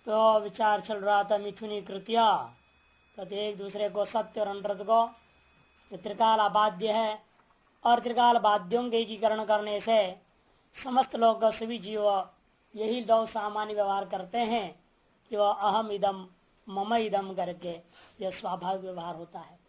तो विचार चल रहा था मिथुनी कृत्या कहते एक दूसरे को सत्य और अनृत को त्रिकाल अबाध्य है और त्रिकाल बाध्यों के एकीकरण करने से समस्त लोग सभी जीव यही लोग सामान्य व्यवहार करते हैं कि वह अहम इदम मम इदम करके यह स्वाभाविक व्यवहार होता है।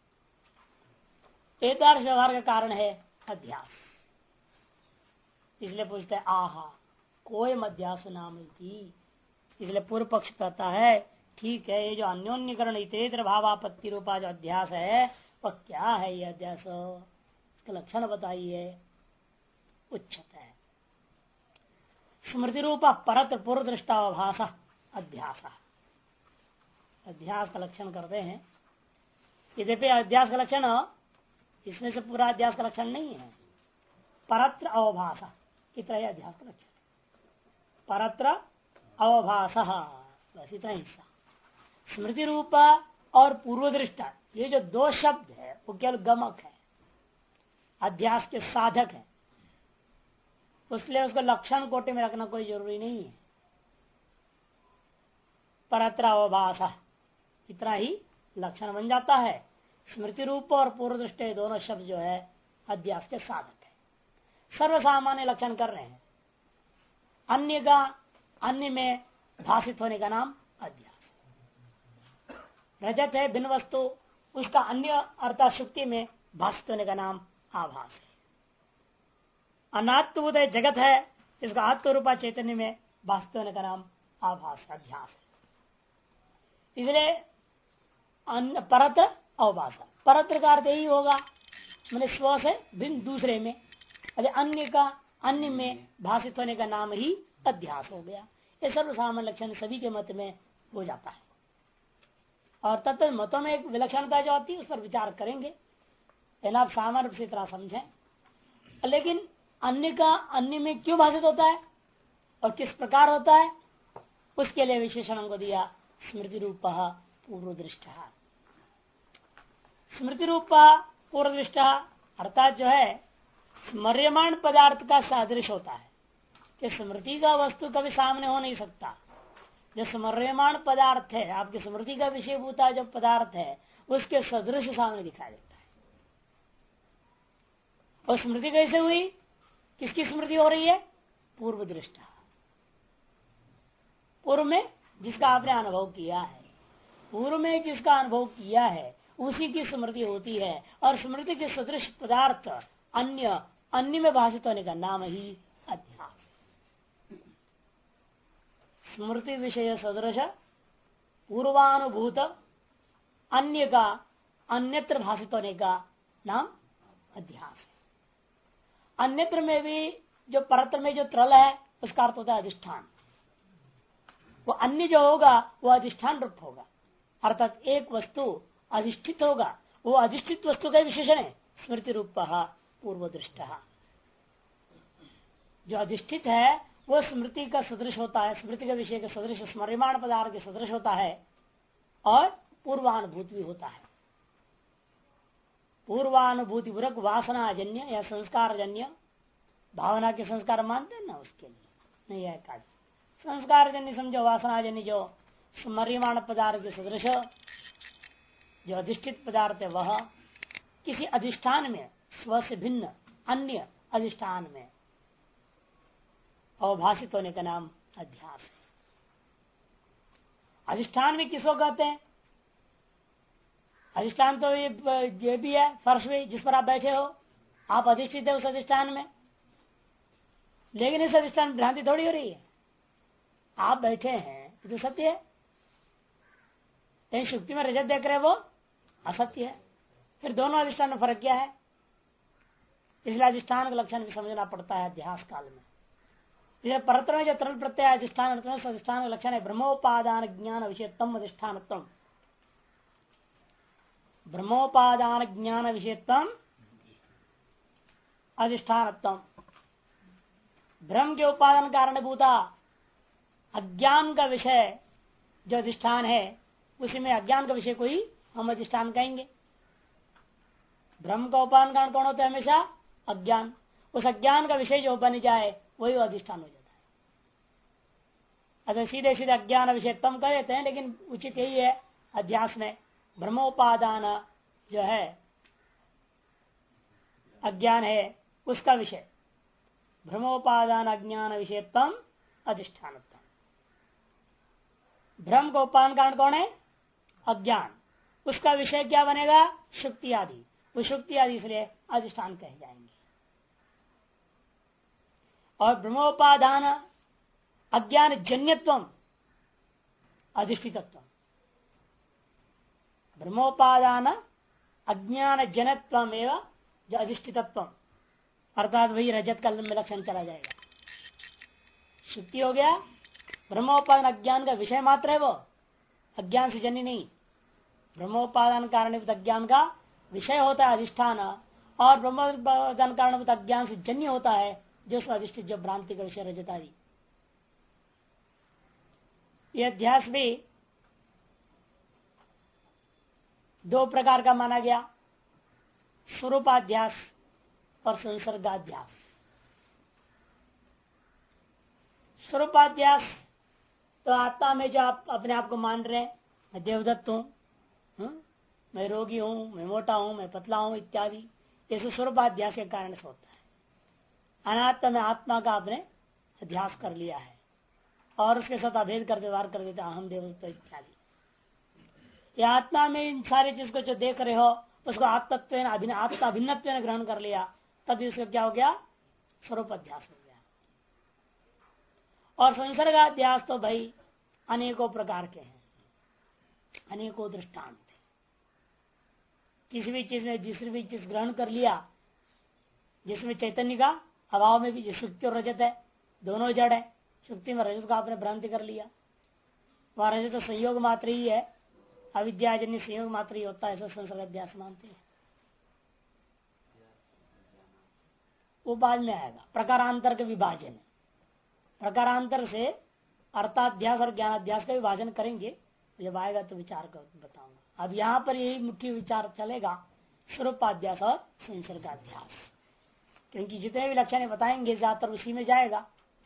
एतादृश व्यवहार का कारण है अध्यास। इसलिए पूछते हैं आहा कोई अध्यास नाम थी। इसलिए पूर्व पक्ष कहता है ठीक है, ये जो अन्योन्यकरण इतरेतर भावापत्ति रूपा जो अध्यास है वह क्या है? ये अध्यास इसका लक्षण बताइए। उच्चत है स्मृति रूपा परत पूर्व दृष्टाभास अध्यास। अध्यास का लक्षण करते हैं। यद्यपि अध्यास का लक्षण इसमें से पूरा अध्यास का लक्षण नहीं है। परत्र अवभास इतना ही अध्यास का लक्षण। परत्र अवभास बस इतना हिस्सा। स्मृति रूपा और पूर्व दृष्टा ये जो दो शब्द है वो केवल गमक है, अध्यास के साधक है। उसलिए उसको लक्षण कोटि में रखना कोई जरूरी नहीं है। परत्र अवभास इतना ही लक्षण बन जाता है। स्मृति रूप और पूर्व दृष्टि दोनों शब्द जो है अध्यास के साधक है। सर्वसामान्य लक्षण कर रहे हैं। अन्य का अन्य में भाषित होने का नाम अध्यास। रजत है भिन्न वस्तु, उसका अन्य अर्थात शुक्ति में भाषित होने का नाम आभास है। अनात्मभूत जगत है, इसका आत्मरूपा चैतन्य में भाषित होने का नाम आभास अध्यास है। इसलिए परत्र अवभास, परत्र का अर्थ यही होगा मैंने स्व से भिन्न दूसरे में, अरे अन्य का अन्य में भाषित होने का नाम ही अध्यास हो गया। ये सर्वसामान्य लक्षण सभी के मत में हो जाता है। और तत्व मतों में एक विलक्षणता जो आती है उस पर विचार करेंगे, लेकिन आप सामान्य से तरह समझें। लेकिन अन्य का अन्य में क्यों भाषित होता है और किस प्रकार होता है, उसके लिए विशेषण को दिया स्मृति रूप पूर्व दृष्टा। स्मृति रूप पूर्व दृष्टा अर्थात जो है स्मर्यमाण पदार्थ का सादृश होता है कि स्मृति का वस्तु कभी सामने हो नहीं सकता। जो स्मर्यमाण पदार्थ है, आपकी स्मृति का विषयभूता जो पदार्थ है उसके सदृश सामने दिखाई देता है। और स्मृति कैसे हुई? किसकी स्मृति हो रही है? पूर्व दृष्टा, पूर्व में जिसका आपने अनुभव किया है, पूर्व में जिसका अनुभव किया है उसी की स्मृति होती है। और स्मृति के सदृश पदार्थ अन्य अन्य में भाषित होने का नाम ही अध्यास। स्मृति विषय सदृश पूर्वानुभूत अन्य का अन्यत्र भाषित होने का नाम अध्यास। अन्यत्र में भी जो परत्र में जो त्रल है उसका अर्थ होता है अधिष्ठान। वो अन्य जो होगा वो अधिष्ठान रूप होगा, अर्थात एक वस्तु अधिष्ठित होगा। वो अधिष्ठित वस्तु का विशेषण है स्मृति रूप पूर्व दृष्टा। जो अधिष्ठित है वो स्मृति का सदृश होता है, स्मृति का विषय का सदृश स्मर्यमाण पदार्थ के सदृश होता है और पूर्वानुभूत भी होता है। पूर्वानुभूति पूर्वक वासनाजन्य या संस्कारजन्य, भावना के संस्कार मानते हैं ना, उसके लिए नहीं है कार्य। संस्कारजन्य समझो, वासनाजन्य जो स्मर्यमाण पदार्थ के सदृश जो अधिष्ठित पदार्थ है वह किसी अधिष्ठान में स्व से भिन्न अन्य अधिष्ठान में अवभाषित होने का नाम अध्यास है। अधिष्ठान में किसको कहते हैं? अधिष्ठान तो ये भी है फर्श में जिस पर आप बैठे हो, आप अधिष्ठित है उस अधिष्ठान में। लेकिन इस अधिष्ठान भ्रांति थोड़ी हो रही है। आप बैठे हैं तो सत्य है, लेकिन शुक्ति में रजत देख रहे वो असत्य है। फिर दोनों अधिष्ठान में फर्क क्या है? इसलिए अधिष्ठान का लक्षण भी समझना पड़ता है अध्यास काल में। इसलिए परत्र में जो तरल प्रत्यय अधिष्ठान अधिष्ठान का लक्षण है ब्रह्मोपादान ज्ञान विषयत्म अधिष्ठानत्म। ब्रह्मोपादान ज्ञान विषयत्म अधिष्ठानत्म। ब्रह्म के उपादान कारणभूता अज्ञान का विषय जो अधिष्ठान है उसी में अज्ञान का विषय को ही हम अधिष्ठान कहेंगे। ब्रह्म का उपादान कारण कौन होता है? हमेशा अज्ञान। उस अज्ञान का विषय जो बन जाए वही अधिष्ठान हो जाता अगर सीधे सीधे अज्ञान विषय तम कर देते हैं, लेकिन उचित यही है अध्यास में ब्रह्मोपादान जो है अज्ञान है उसका विषय, भ्रमोपादान अज्ञान विषय तम अधिष्ठान। भ्रम का उपादान कारण कौन है? अज्ञान। उसका विषय क्या बनेगा? शुक्ति आदि। वो शुक्ति आदि इसलिए अधिष्ठान कहे जाएंगे। और ब्रह्मोपादान अज्ञान जन्यत्व अधिष्ठितत्व, ब्रह्मोपादान अज्ञान जनत्व एवं जो अधिष्ठितत्व, अर्थात वही रजत का लक्षण चला जाएगा। शुक्ति हो गया, ब्रह्मोपादान अज्ञान का विषय मात्र है, वो अज्ञान से जन्य नहीं। ब्रह्मोपादान कारणीभूत अज्ञान का विषय होता है अधिष्ठान, और ब्रह्मोपादान कारणीभूत अज्ञान से जन्य होता है जो अधिष्ठित, जो भ्रांति का विषय रजत आदि। यह अध्यास भी दो प्रकार का माना गया, स्वरूपाध्यास और संसर्गाध्यास। स्वरूपाध्यास तो आत्मा में जो आप अपने आप को मान रहे हैं, मैं देवदत्त हूं, मैं रोगी हूं, मैं मोटा हूं, मैं पतला हूं इत्यादि, ये स्वरूपाध्यास के कारण से होता है। अनात्मा में आत्मा का आपने अध्यास कर लिया है और उसके साथ अभेद कर व्यवहार कर देता अहम देवदत्त इत्यादि। ये आत्मा में इन सारी चीज को जो देख रहे हो उसको आत्मत्व आत्मा भिन्नत्व ग्रहण कर लिया, तभी उसका क्या हो गया? स्वरूप अध्यास हो गया। और संसर्गाध्यास तो भाई अनेकों प्रकार के हैं, अनेकों दृष्टांत। किसी भी चीज में दूसरी भी चीज ग्रहण कर लिया, जिसमें चैतन्य का अभाव में भी सुक्ति और रजत है, दोनों जड़ है। सुक्ति में रजत का आपने भ्रांति कर लिया, वहां रजत तो संयोग मात्र ही है, अविद्याजन्य संयोग मात्र ही होता है, ऐसा संसर्गाध्यास मानते हैं। वो बाद में आएगा, प्रकारांतर के विभाजन। प्रकारांतर से अर्थाध्यास और ज्ञानाध्यास का विभाजन करेंगे, जब आएगा तो विचार कर बताऊंगा। अब यहाँ पर यही मुख्य विचार चलेगा, स्वरूपाध्यास और संसर्गाध्यास, क्योंकि जितने भी लक्षण बताएंगे ज्यादातर उसी में जाएगा।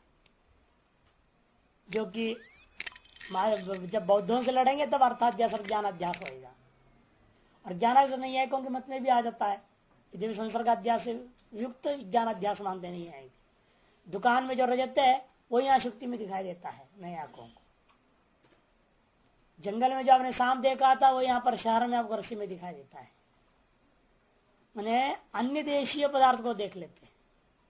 जो कि जब बौद्धों से लड़ेंगे तब अर्थाध्यास और ज्ञानाध्यास होगा, और ज्ञानाध्यास नहीं है क्योंकि मत में भी आ जाता है, यदि संसर्गाध्यास से युक्त ज्ञानाध्यास मानते नहीं आएंगे। दुकान में जो रजत है वो यहाँ शुक्ति में दिखाई देता है नई आंखों को, जंगल में जो आपने सांप देखा था वो यहाँ पर शहर में आपको रस्सी में दिखाई देता है। मैंने अन्य देशीय पदार्थ को देख लेते हैं,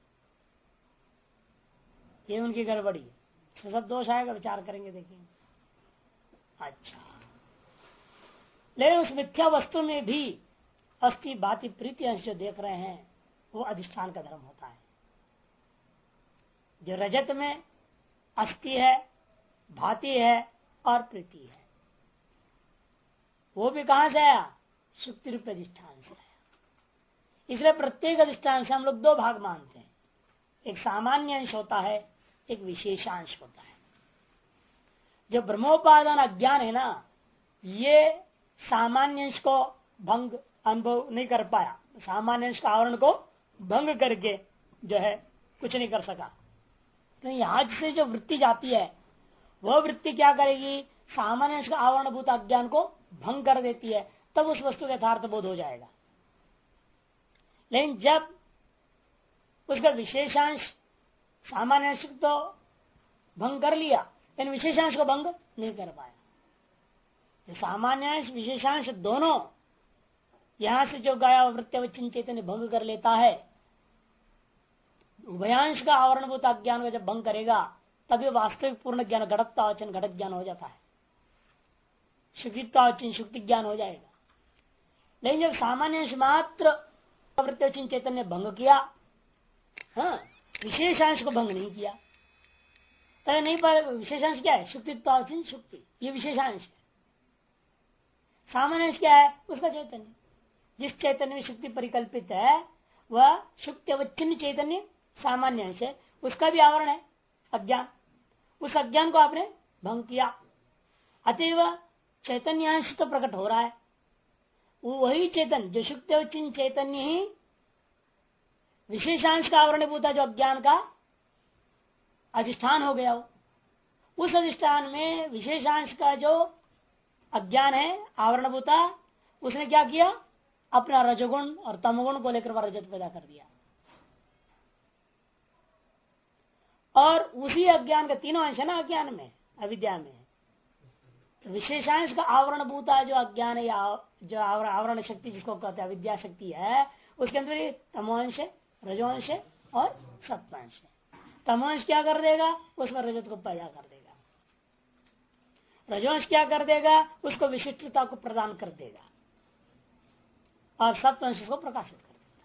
ये उनकी गड़बड़ी। सब दोष आएगा, विचार करेंगे, देखेंगे। अच्छा, लेकिन उस मिथ्या वस्तु में भी अस्थि भाति प्रीति अंश जो देख रहे हैं वो अधिष्ठान का धर्म होता है। जो रजत में अस्थि है, भाति है और प्रीति है, वो भी कहां से आया? सुक्ति रूप अधिष्ठान से आया। इसलिए प्रत्येक अधिष्ठान से हम लोग दो भाग मानते हैं, एक सामान्य अंश होता है, एक विशेषांश होता है। जो ब्रह्मोपादान अज्ञान है ना, ये सामान्य अंश को भंग अनुभव नहीं कर पाया, सामान्य अंश का आवरण को भंग करके जो है कुछ नहीं कर सका। तो यहां से जो वृत्ति जाती है वह वृत्ति क्या करेगी? सामान्य अंश का आवरणभूत अज्ञान को भंग कर देती है, तब उस वस्तु का यथार्थ बोध हो जाएगा। लेकिन जब उसका विशेषांश सामान्य अंश तो भंग कर लिया, लेकिन विशेषांश को भंग नहीं कर पाया। सामान्य अंश विशेषांश दोनों यहां से जो गया वृत्तिवच्चिन्न चैतन्य भंग कर लेता है, उभयांश का आवरणभूत अज्ञान को जब भंग करेगा तभी वास्तविक पूर्ण ज्ञान घटत्वावचन घटक ज्ञान हो जाता है, शुक्तित्वावचन शुक्ति ज्ञान हो जाएगा। लेकिन जब सामान्य अंश मात्र वृत्तिवच्चिन्न चैतन्य भंग किया, हाँ, विशेषांश को भंग नहीं किया, तो नहीं पर विशेषांश क्या है? शुक्तित्वावचन शुक्ति, ये विशेषांश है। सामान्य अंश क्या है? उसका चैतन्य, जिस चैतन्य में शुक्ति परिकल्पित है वह शुक्तिवच्चिन्न चैतन्य सामान्य अंश है, उसका भी आवरण है अज्ञान। उस अज्ञान को आपने भंग किया, अतएव चैतन्यांश तो प्रकट हो रहा है। वही चैतन्य जो शुक्तिवच्चिन्न चैतन्य ही विशेषांश का आवरणभूत जो अज्ञान का अधिष्ठान हो गया, उस अधिष्ठान में विशेषांश का जो अज्ञान है आवरणभूता, उसने क्या किया, अपना रजोगुण और तमगुण को लेकर वह रजत पैदा कर दिया। और उसी अज्ञान का तीनों अंश है ना अज्ञान में, अविद्या में, तो विशेषांश का आवरण भूता जो अज्ञान है या जो आवरण शक्ति जिसको कहते हैं अविद्या शक्ति है, उसके अंदर तमोंश है, रजोंश है और सत्वांश है। तमोंश क्या कर देगा, उसमें रजत को पैदा कर देगा। रजोंश क्या कर देगा, उसको विशिष्टता को प्रदान कर देगा और सत्वांश को प्रकाशित कर देगा।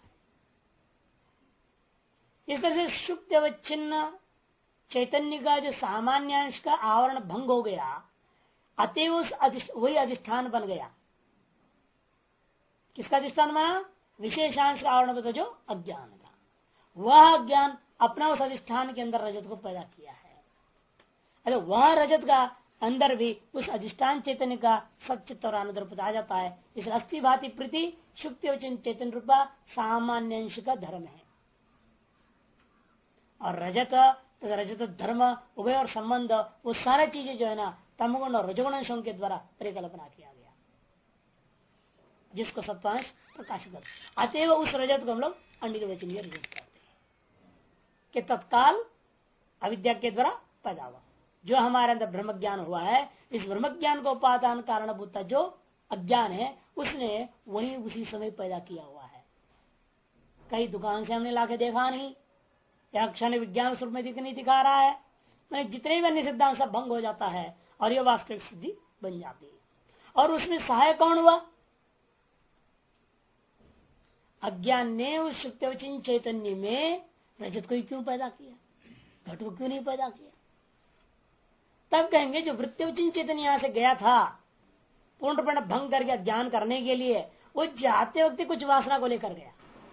इस तरह से शुक्त अवच्छिन्न चैतन्य का जो सामान्य अंश का आवरण भंग हो गया, अतएव वही अधिष्ठान बन गया। किसका अधिष्ठान बना, विशेषांश का आवरण बता जो अज्ञान का, वह अज्ञान अपना उस अधिष्ठान के अंदर रजत को पैदा किया है। अरे वह रजत का अंदर भी उस अधिष्ठान चैतन्य का सचित और आनंद रूप आ जाता है। इस अस्थि भाति प्रीति शुक्ति चैतन्य रूपा सामान्य अंश का धर्म है। और रजत तथा रजत धर्म उभय और संबंध, वो सारी चीजें जो है ना तमगुण और रजगुण अंशों के द्वारा परिकल्पना किया गया, जिसको सत्वांश प्रकाशित करते। अतएव उस रजत को हम लोग अनिर्वचनीय रजत कहते हैं कि तत्काल अविद्या के द्वारा पैदा हुआ। जो हमारे अंदर ब्रह्म ज्ञान हुआ है, इस ब्रह्म ज्ञान को उपादान कारणभूत जो अज्ञान है, उसने वही उसी समय पैदा किया हुआ है। कई दुकान से हमने लाके देखा नहीं, या क्षण विज्ञान स्वरूप में नहीं दिखा रहा है। मैंने जितने भी अन्य सिद्धांत सब भंग हो जाता है और यह वास्तविक सिद्धि बन जाती है। और उसमें सहायक कौन हुआ, अज्ञान ने उस शुक्तिवचिन चैतन्य में रजत को क्यों पैदा किया, घट को क्यों नहीं पैदा किया। तब कहेंगे जो वृत्तिवचिन चैतन्य यहां से गया था पूर्णपण भंग करके ज्ञान करने के लिए, वो जाते वक्त कुछ वासना को लेकर गया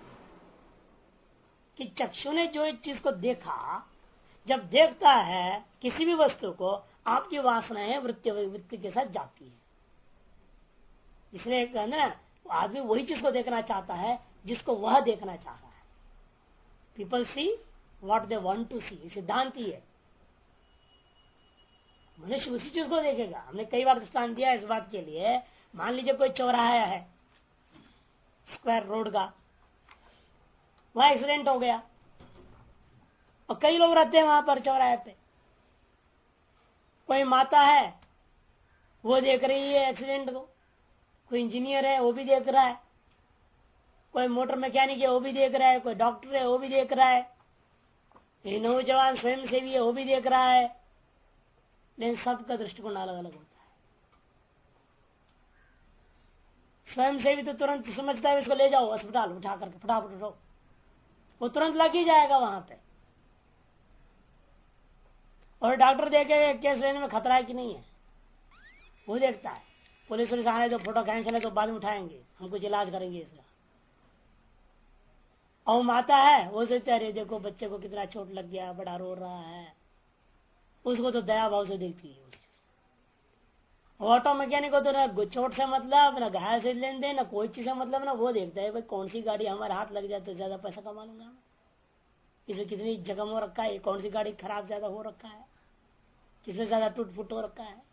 कि चक्षु ने जो एक चीज को देखा, जब देखता है किसी भी वस्तु को, आपकी वासनाएं वृत्ति के साथ जाती है। इसलिए कहना आदमी वही चीज को देखना चाहता है जिसको वह देखना चाह रहा है। People see what they want to see, सिद्धांत ही है। मनुष्य उसी चीज को देखेगा। हमने कई बार दृष्टांत दिया इस बात के लिए। मान लीजिए कोई चौराहा है स्क्वायर रोड का, वहां एक्सीडेंट हो गया और कई लोग रहते हैं वहां पर चौराहे पे। कोई माता है वो देख रही है एक्सीडेंट को, कोई इंजीनियर है वो भी देख रहा है, कोई मोटर मैकेनिक है वो भी देख रहा है, कोई डॉक्टर है वो भी देख रहा है, नौजवान स्वयं सेवी है वो भी देख रहा है। लेकिन सबका दृष्टिकोण अलग अलग होता है। स्वयं सेवी तो तुरंत समझता है इसको ले जाओ अस्पताल, उठा करके फटाफट उठो, वो तुरंत लग ही जाएगा वहां पे। और डॉक्टर देखे केस लेने में खतरा है कि नहीं है, वो देखता है। पुलिस आने तो फोटो कैंसिल है तो बाद में उठाएंगे, हम कुछ इलाज करेंगे इसका। और माता है वो सोचते अरे देखो बच्चे को कितना चोट लग गया, बड़ा रो रहा है, उसको तो दया भाव से देखती है। ऑटो मैकेनिक को तो ना चोट से मतलब, ना घायल से लेन देन, ना कोई चीज से मतलब, ना वो देखता है भाई कौन सी गाड़ी हमारे हाथ लग जाए तो ज्यादा पैसा कमा लूंगा, इसमें कितनी जख्म हो रखा है, कौन सी गाड़ी खराब ज्यादा हो रखा है, किसमें ज्यादा टूट फुट हो रखा है।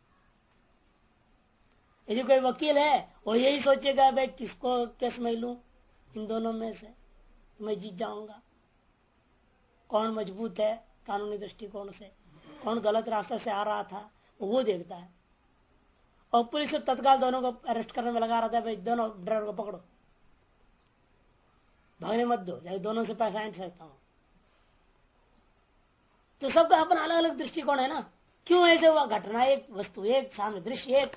यदि कोई वकील है वो यही सोचेगा भाई किसको केस में लूं, इन दोनों में से मैं जीत जाऊंगा, कौन मजबूत है कानूनी दृष्टिकोण से, कौन गलत रास्ते से आ रहा था, वो देखता है। और पुलिस तत्काल दोनों को अरेस्ट करने में लगा रहता है, भाई दोनों ड्राइवर को पकड़ो, भागने मत दो, चाहे दोनों से पैसा ऐंठ सकता हूं। तो सबका अपना अलग अलग दृष्टिकोण है ना। क्यों ऐसे हुआ, घटना एक, वस्तु एक, सामने दृश्य एक,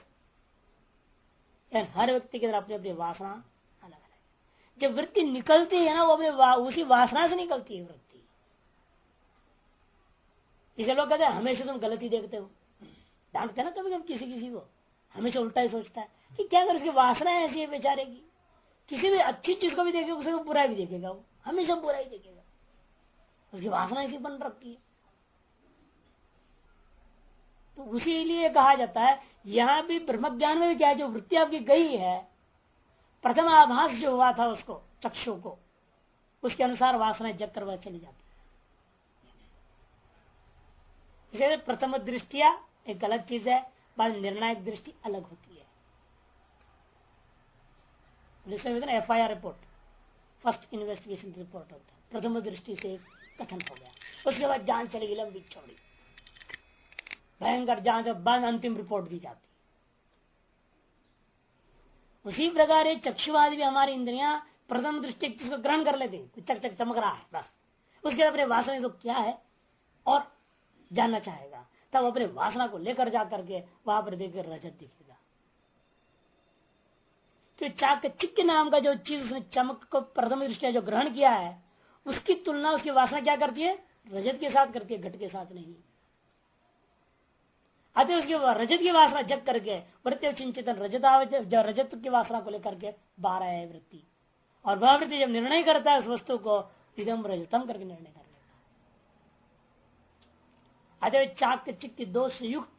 हर व्यक्ति के अंदर अपनी अपनी वासना अलग अलग। जब वृत्ति निकलती है ना, वो अपने उसी वासना से निकलती है वृत्ति। इसे लोग कहते हैं हमेशा तुम गलती देखते हो, डांटते ना कभी कभी किसी किसी को, हमेशा उल्टा ही सोचता है कि क्या अगर उसकी वासना ऐसी है बेचारे की, किसी भी अच्छी चीज को भी देखेगा उसे वो बुरा भी देखेगा, वो हमेशा बुरा ही देखेगा, उसकी वासना ऐसी बन रखी है। तो उसी लिए कहा जाता है यहां भी ब्रह्म ज्ञान में भी क्या है, जो वृत्ति आपकी गई है, प्रथम आभास जो हुआ था उसको चक्षु को, उसके अनुसार वासना जग कर वह चली जाती है। इसे प्रथम दृष्टिया एक अलग चीज है, बाद निर्णायक दृष्टि अलग होती है। जैसे FIR report, first investigation report होता है, प्रथम दृष्टि से कथन हो गया, उसके बाद जांच चलेगी लंबी चौड़ी, भयंकर जांच और बाद अंतिम रिपोर्ट दी जाती। उसी प्रकार चक्षुवादी भी हमारी इंद्रियां प्रथम दृष्टि को ग्रहण कर लेते हैं, चक चक चमक रहा है बस, उसके बाद अपने वासना तो क्या है और जानना चाहेगा, तब अपने वासना को लेकर जाकर के वहां पर देखकर रजत दिखेगा। तो चाकचिक्य नाम का जो चीज उसने चमक को प्रथम दृष्टि जो ग्रहण किया है, उसकी तुलना उसकी वासना क्या करती है, रजत के साथ करती है, घट के साथ नहीं। अतः उसकी रजत की वासना जग करके वृत्ति चिंतन रजत की वासना को लेकर के बाहर है वृत्ति, और वह वृत्ति जब निर्णय करता है उस वस्तु को इदम रजतम करके निर्णय कर लेता है। अतः चाकचिक्य दोष युक्त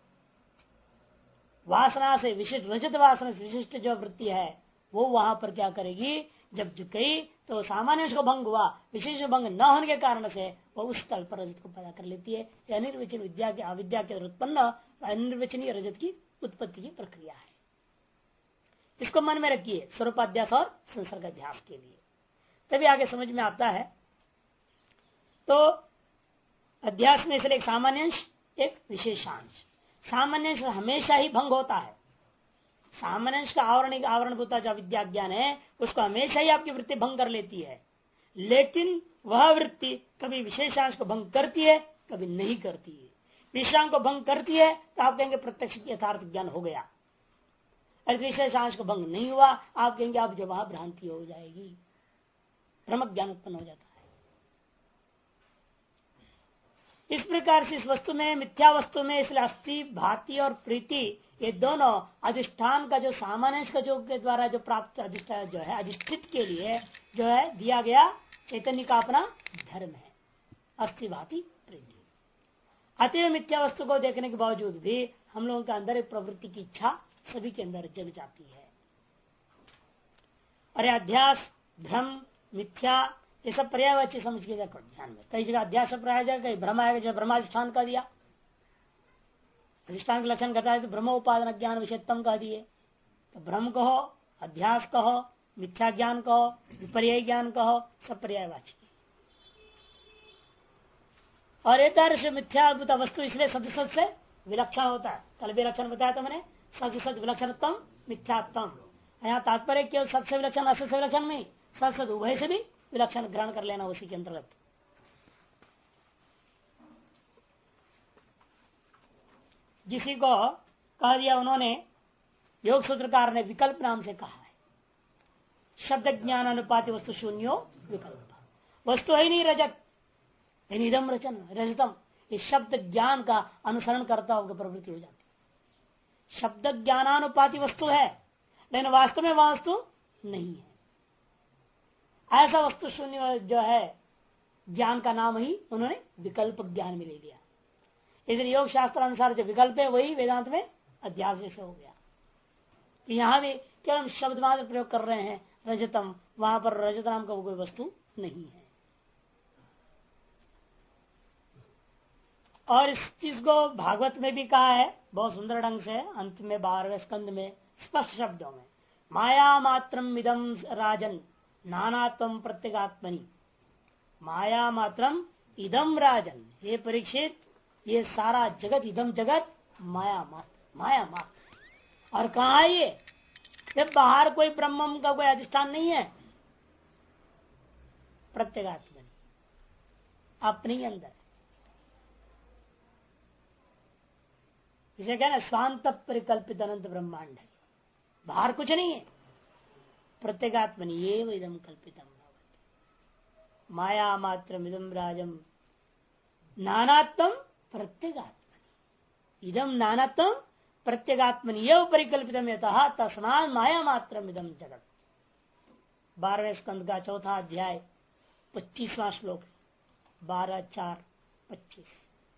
वासना से विशिष्ट, रजत वासना से विशिष्ट जो वृत्ति है वो वहां पर क्या करेगी, जब झुकेगी तो सामान्य को भंग हुआ, विशेष भंग न होने के कारण से वो उस स्थल पर रजत को पैदा कर लेती है। यह निर्वचन विद्या के अविद्या के उत्पन्न अनिर्वचनीय रजत की उत्पत्ति की प्रक्रिया है। इसको मन में रखिए स्वरूपाध्यास और संसर्ग अध्यास के लिए, तभी आगे समझ में आता है। तो अध्यास में इसलिए एक सामान्यांश एक विशेषांश। सामान्यांश हमेशा ही भंग होता है, सामान्यांश का आवरण होता जो विद्या ज्ञान है उसको हमेशा ही आपकी वृत्ति भंग कर लेती है, लेकिन वह वृत्ति कभी विशेषांश को भंग करती है कभी नहीं करती है। विशेषांश को भंग करती है तो आप कहेंगे प्रत्यक्ष यथार्थ ज्ञान हो गया, और विशेषांश को भंग नहीं हुआ आप कहेंगे आप जब वहां भ्रांति हो जाएगी, भ्रमक ज्ञान उत्पन्न हो जाता है। इस प्रकार से इस वस्तु में, मिथ्या वस्तु में, इसलिए अस्थि भाति और प्रीति ये दोनों अधिष्ठान का जो सामान्य का जो के द्वारा जो प्राप्त अधिष्ठान जो है अधिष्ठित के लिए जो है दिया गया चैतन्य का अपना धर्म है, अस्थि भाति प्रीति। अतएव मिथ्या वस्तु को देखने के बावजूद भी हम लोगों के अंदर एक प्रवृत्ति की इच्छा सभी के अंदर जग जाती है। और अध्यास भ्रम मिथ्या ये सब पर्यायवाची समझ के ध्यान में, कई जगह अध्यास पर्याय जाएगा, कहीं भ्रम आएगा, जब ब्रह्माधिष्ठान का दिया अधिष्ठान के लक्षण कहता है तो ब्रह्म उपादन ज्ञान विषयत्म कह दिए, तो भ्रम कहो, अध्यास कहो, मिथ्या ज्ञान कहो, विपर्य ज्ञान कहो, सब पर्यायवाची। और एक मिथ्याभूत वस्तु इसलिए सदसद से विलक्षण होता है। कल भी लक्षण बताया था मैंने, सदसद विलक्षणतम मिथ्यात्म। यहाँ तात्पर्य केवल सद से विलक्षण असत से विलक्षण नहीं, सदसद उभय से भी विलक्षण ग्रहण कर लेना उसी के अंतर्गत। जिसी को कह दिया उन्होंने, योग सूत्रकार ने विकल्प नाम से कहा है, शब्द ज्ञान अनुपाति वस्तु शून्यो विकल्प। वस्तु है नहीं रजत, निदम रचन रजतम, इस शब्द ज्ञान का अनुसरण करता होकर प्रवृत्ति हो जाती है। शब्द ज्ञानानुपाति वस्तु है लेकिन वास्तव में वह वस्तु नहीं है। ऐसा वस्तु शून्य जो है ज्ञान का नाम ही उन्होंने विकल्प ज्ञान में ले लिया। इसलिए योग शास्त्र अनुसार जो विकल्प है वही वेदांत में अध्यास जैसे हो गया। यहाँ भी केवल हम शब्द मात्र प्रयोग कर रहे हैं रजतम, वहां पर रजत नाम का कोई वस्तु नहीं है। और इस चीज को भागवत में भी कहा है बहुत सुंदर ढंग से, अंत में 12वें स्कंद में स्पष्ट शब्दों में, माया मात्रम इदम राजन नानात्म प्रत्यगात्मनि। माया मात्रम इदम राजन, ये परीक्षित ये सारा जगत, इदम जगत माया मात्र, माया मात्र। और कहा है ये, जब बाहर कोई ब्रह्म का कोई अधिष्ठान नहीं है, प्रत्यगात्मनि अपने ही अंदर। इसे कहना स्वांत परिकल्पित अनंत ब्रह्मांड है, बाहर कुछ नहीं है। प्रत्यगात्मनि एव इदम कल्पितम माया मात्र इदम राजम नानात्म प्रत्यगात्मनि, इदम नानात्म प्रत्यगात्मनि एव परिकल्पितम यतः तस्मात् माया मात्र इदम जगत। 12वें स्कंद का 4था अध्याय 25वां श्लोक, 12:4-25।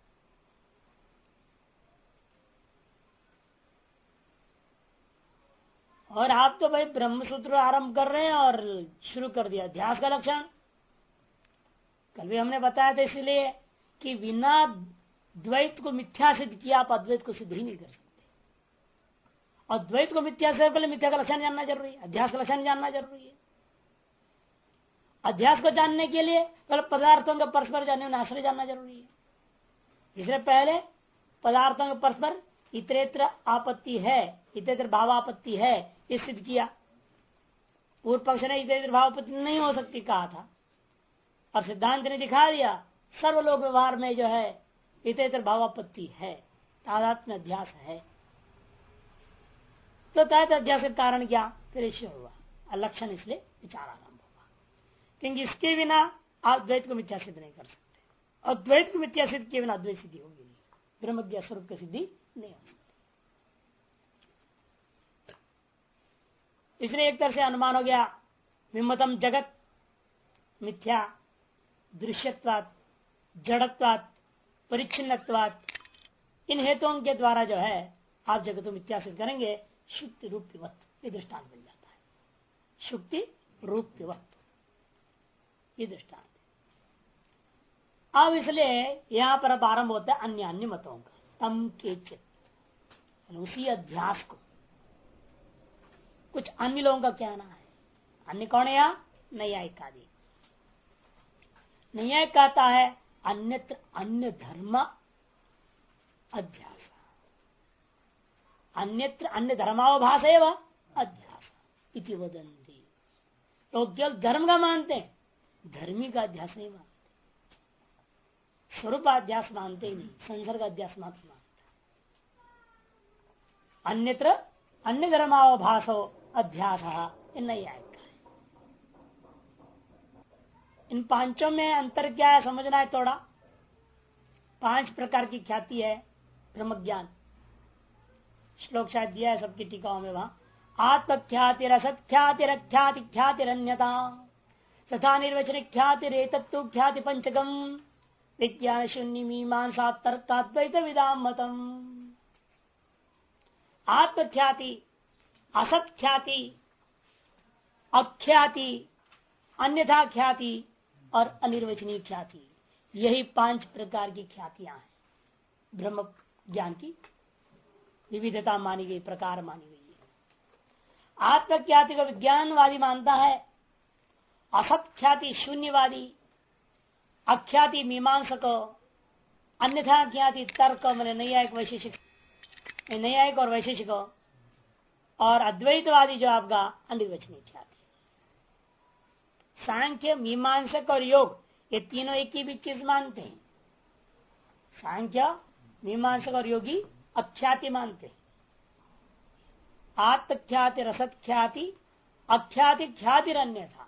और आप तो भाई ब्रह्मसूत्र आरंभ कर रहे हैं और शुरू कर दिया अध्यास का लक्षण। कल भी हमने बताया था इसलिए कि बिना द्वैत को मिथ्या सिद्ध किया, आप अद्वैत को सिद्ध ही नहीं कर सकते। और द्वैत को मिथ्या से पहले मिथ्या का लक्षण जानना जरूरी है, अध्यास का लक्षण जानना जरूरी है। अध्यास को जानने के लिए पहले पदार्थों का परस्पर जानने में आश्रय जानना जरूरी है। इसलिए पहले पदार्थों के परस्पर इतरेत्र आपत्ति है, इतरेत्र भाव आपत्ति है, ये सिद्ध किया। पूर्व पक्ष ने इतरेत्र भाव आपत्ति नहीं हो सकती कहा था, और सिद्धांत ने दिखा दिया सर्वलोक व्यवहार में जो है इतरेत्र भाव आपत्ति है, तादात्म्य अध्यास है। तो तैत अध्यास के कारण क्या फिर ऐसे हुआ लक्षण, इसलिए विचार आरंभ होगा। क्योंकि इसके बिना आप द्वैत को मिथ्या सिद्ध नहीं कर सकते, और द्वैत को मिथ्या सिद्ध के बिना अद्वैत सिद्धि होगी नहीं, ब्रह्म ज्ञान स्वरूप की सिद्धि नहीं हो सकती। इसलिए एक तरह से अनुमान हो गया विमतम जगत मिथ्या दृश्यत्वात् जड़त्वात् परिच्छिन्नत्वात्, इन हेतुओं के द्वारा जो है आप जगत को मिथ्या सिद्ध करेंगे। शुक्ति रूपवत ये दृष्टांत बन जाता है, शुक्ति रूपवत ये दृष्टांत। अब इसलिए यहां पर आरंभ होता है अन्य अन्य मतों का, तम के चित उसी अध्यास को कुछ अन्य लोगों का कहना है। अन्य कौन है यहाँ? नैयायिक आदि। नैयायिक कहता है अन्यत्र अन्य धर्म अध्यास, अन्यत्र अन्य धर्मावभास एवं अध्यास इति वदन्ति। लोग केवल धर्म का मानते हैं, धर्मी का अध्यास नहीं मानते, स्वरूप अध्यास मानते ही नहीं, संसर्ग अध्यास मात्र मानते। अन्यत्र अन्य धर्मावभासो अध्यास नैयायिक। इन पांचों में अंतर क्या है समझना है थोड़ा। 5 प्रकार की ख्याति है ब्रह्म ज्ञान, श्लोक शायद दिया है सबकी टीकाओं में। वहां आत्मख्याति रसख्याति रख्याति ख्यातिरन्यता तथा निर्वचन ख्याति रेतत्व ख्याति पंचकम विज्ञान शून्य मीमांसा तर्काद्वैत विदाम मतम। आत्मख्याति, असत्ख्याति, अख्याति, अन्यथा ख्याति और अनिर्वचनीय ख्याति, यही 5 प्रकार की ख्यातियां हैं। ब्रह्म ज्ञान की विविधता मानी गई, प्रकार मानी गई है। आत्मख्याति को विज्ञानवादी मानता है, असत्ख्याति शून्यवादी, अख्याति मीमांसक, अन्यथा ख्याति तर्क मैंने नैयायिक वैशेषिक, नैयायिक और वैशेषिक, और अद्वैतवादी जो आपका अनिर्वचनीय ख्याति। सांख्य मीमांसक और योग ये तीनों एक ही भी चीज मानते हैं। सांख्य मीमांसक और योगी अख्याति मानते हैं। आत्मख्याति रसख्याति अख्याति ख्यातिरन्यथा।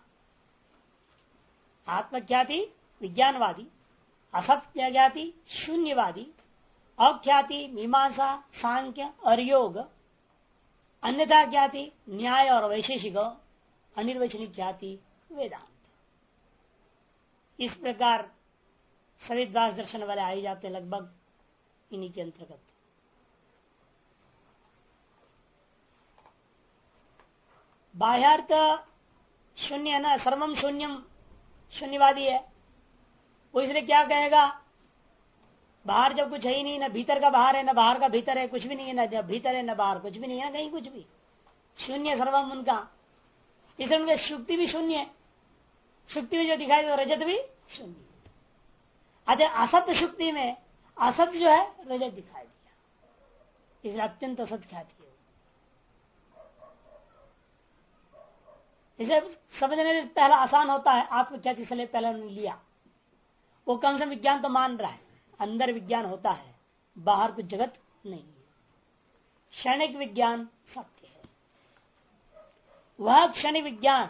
आत्मख्याति विज्ञानवादी, असत्ख्याति शून्यवादी, अख्याति मीमांसा सांख्य और योग, अन्यथा ख्याति न्याय और वैशेषिक, अनिर्वचनिक ख्याति वेदांत। इस प्रकार सभी द्वास दर्शन वाले आए जाते लगभग इन्हीं के अंतर्गत। बाह्यार्थ शून्य है ना, सर्वम शून्यम शून्यवादी है वो। इसलिए क्या कहेगा, बाहर जब कुछ है ही नहीं, ना भीतर का बाहर है, ना बाहर का भीतर है, कुछ भी नहीं है, ना भीतर है ना बाहर, कुछ भी नहीं है, कहीं कुछ भी शून्य सर्वम उनका। इसलिए उनके शुक्ति भी शून्य है, शुक्ति में जो दिखाई दे रजत भी शून्य। अच्छा असत्य शुक्ति में असत जो है रजत दिखाई दिया, इसलिए अत्यंत असत ख्याति है। इसे समझने में पहला आसान होता है, आत्मख्याति से पहले उन्होंने लिया। वो कम से विज्ञान तो मान रहा है, अंदर विज्ञान होता है, बाहर कुछ जगत नहीं है। क्षणिक विज्ञान सत्य है, वह क्षणिक विज्ञान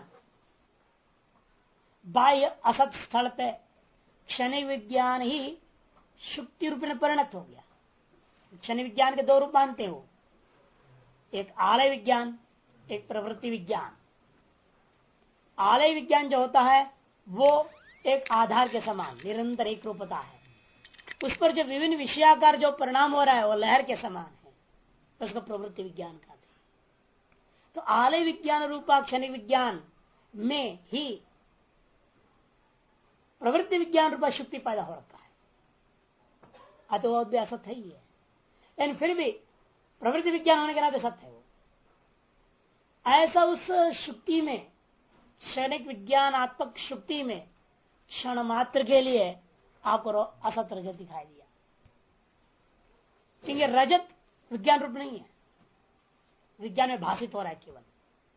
बाह्य असत स्थल पे क्षणिक विज्ञान ही शुक्ति रूप में परिणत हो गया। क्षणिक विज्ञान के 2 रूप मानते हो, एक आलय विज्ञान, एक प्रवृत्ति विज्ञान। आलय विज्ञान जो होता है वो एक आधार के समान निरंतर एक रूपता है, उस पर जो विभिन्न विषयाकार जो परिणाम हो रहा है वो लहर के समान है, तो उसको प्रवृत्ति विज्ञान कहते हैं। तो आलय विज्ञान रूपा क्षणिक विज्ञान में ही प्रवृत्ति विज्ञान रूपा शुक्ति पैदा हो रखा है। अतः वो भी असत्य ही है, लेकिन फिर भी प्रवृत्ति विज्ञान होने के नाते सत्य है वो। ऐसा उस शुक्ति में, क्षणिक विज्ञानात्मक शुक्ति में क्षण मात्र के लिए आपको असत रजत दिखाई दिया, क्योंकि रजत विज्ञान रूप नहीं है, विज्ञान में भाषित हो रहा है केवल।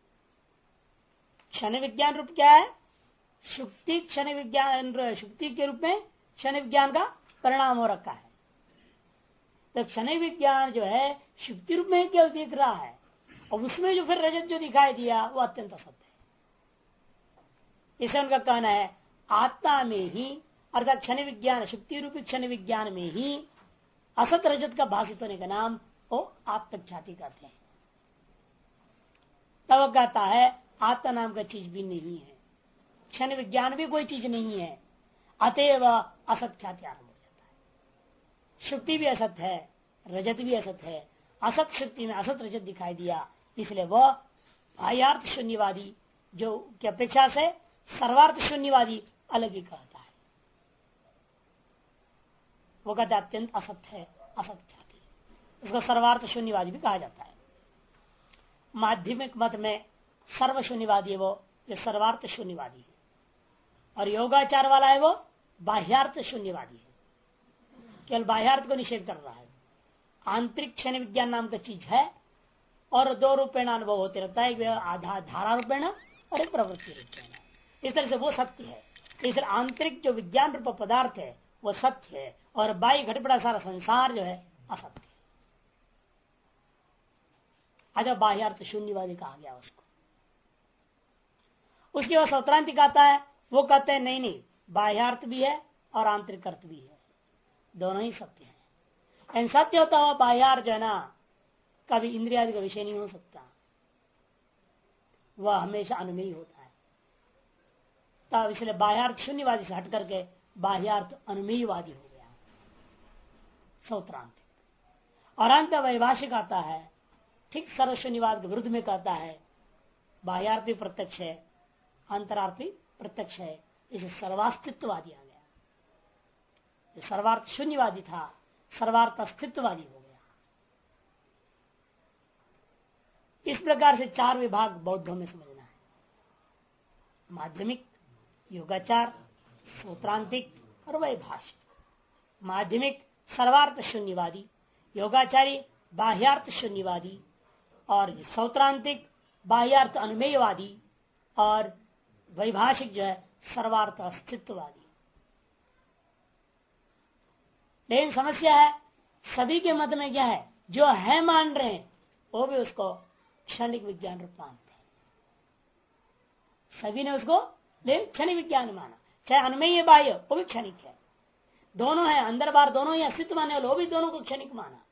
क्षण विज्ञान रूप क्या है? शुक्ति क्षण विज्ञान, शुक्ति के रूप में क्षण विज्ञान का परिणाम हो रखा है। तो क्षण विज्ञान जो है शुक्ति रूप में क्या दिख रहा है, और उसमें जो फिर रजत जो दिखाई दिया वो अत्यंत असत्य है। इसे उनका कहना है आत्मा में ही, अर्थात क्षण विज्ञान, शुक्ति रूपी क्षण विज्ञान में ही असत रजत का भाषित होने का नाम वो आत्मख्याति कहते हैं। तब कहता है आत्मा नाम का चीज भी नहीं है, क्षण विज्ञान भी कोई चीज नहीं है, अतएव असत ख्याति आरंभ हो जाता है। शुक्ति भी असत है, रजत भी असत है, असत शुक्ति में असत रजत दिखाई दिया, इसलिए वह बाह्यार्थ शून्यवादी जो की अपेक्षा से सर्वार्थ शून्यवादी अलग ही कहता है। वो कहता है अत्यंत असत है, असत ख्याति, उसको सर्वार्थ शून्यवादी भी कहा जाता है। माध्यमिक मत में सर्व शून्यवादी है वो, जो सर्वार्थ शून्यवादी है, और योगाचार वाला है वो बाह्यार्थ शून्यवादी है, केवल बाह्यार्थ को निषेध कर रहा है। आंतरिक क्षण विज्ञान नाम का चीज है और दो रूपेण अनुभव होते रहता है, आधा धारा रूपेण और एक प्रवृत्ति रूपेण। इस तरह से वो सत्य है। इसलिए आंतरिक जो विज्ञान रूप पदार्थ है वो सत्य है, और बाह्य घटपटा सारा संसार जो है असत्य है। अतः बाह्यार्थ शून्यवादी कहा गया उसको। उसके बाद सौत्रांतिक आता है, वो कहते हैं नहीं नहीं, बाह्यार्थ भी है और आंतरिक अर्थ भी है, दोनों ही सत्य है। लेकिन सत्य होता हुआ बाह्यार्थ जो है ना कभी इंद्रियादि का विषय नहीं हो सकता, वह हमेशा अनुमेय होता है। तब इसलिए बाह्यार्थ शून्यवादी से हट करके बाह्यार्थ अनुमेयवादी हो गया सौत्रांतिक। और अंत वैभाषिक आता है, ठीक सर्वशून्यवाद के विरुद्ध में कहता है बाह्यार्थ भी प्रत्यक्ष है, अंतरार्थ भी प्रत्यक्ष है, इसे सर्वास्तित्ववादी आ गया। जो सर्वार्थ शून्यवादी था सर्वार्थ अस्तित्ववादी हो गया। इस प्रकार से चार विभाग बौद्धों में समझना है, माध्यमिक, योगाचार, सूत्रांतिक और वैभाषिक। माध्यमिक सर्वार्थ शून्यवादी, योगाचारी बाह्यार्थ शून्यवादी, और सौत्रांतिक बाह्यार्थ अनुमेयवादी, और वैभाषिक जो है सर्वार्थ अस्तित्ववादी। लेकिन समस्या है सभी के मत में क्या है, जो है मान रहे हैं वो भी उसको क्षणिक विज्ञान रूप मानते हैं। सभी ने उसको क्षणिक विज्ञान माना, चाहे अनुमेय बाह्य वो भी क्षणिक है, दोनों है, अंदर बाहर दोनों ही अस्तित्व माने वाले, वो भी दोनों को क्षणिक माना।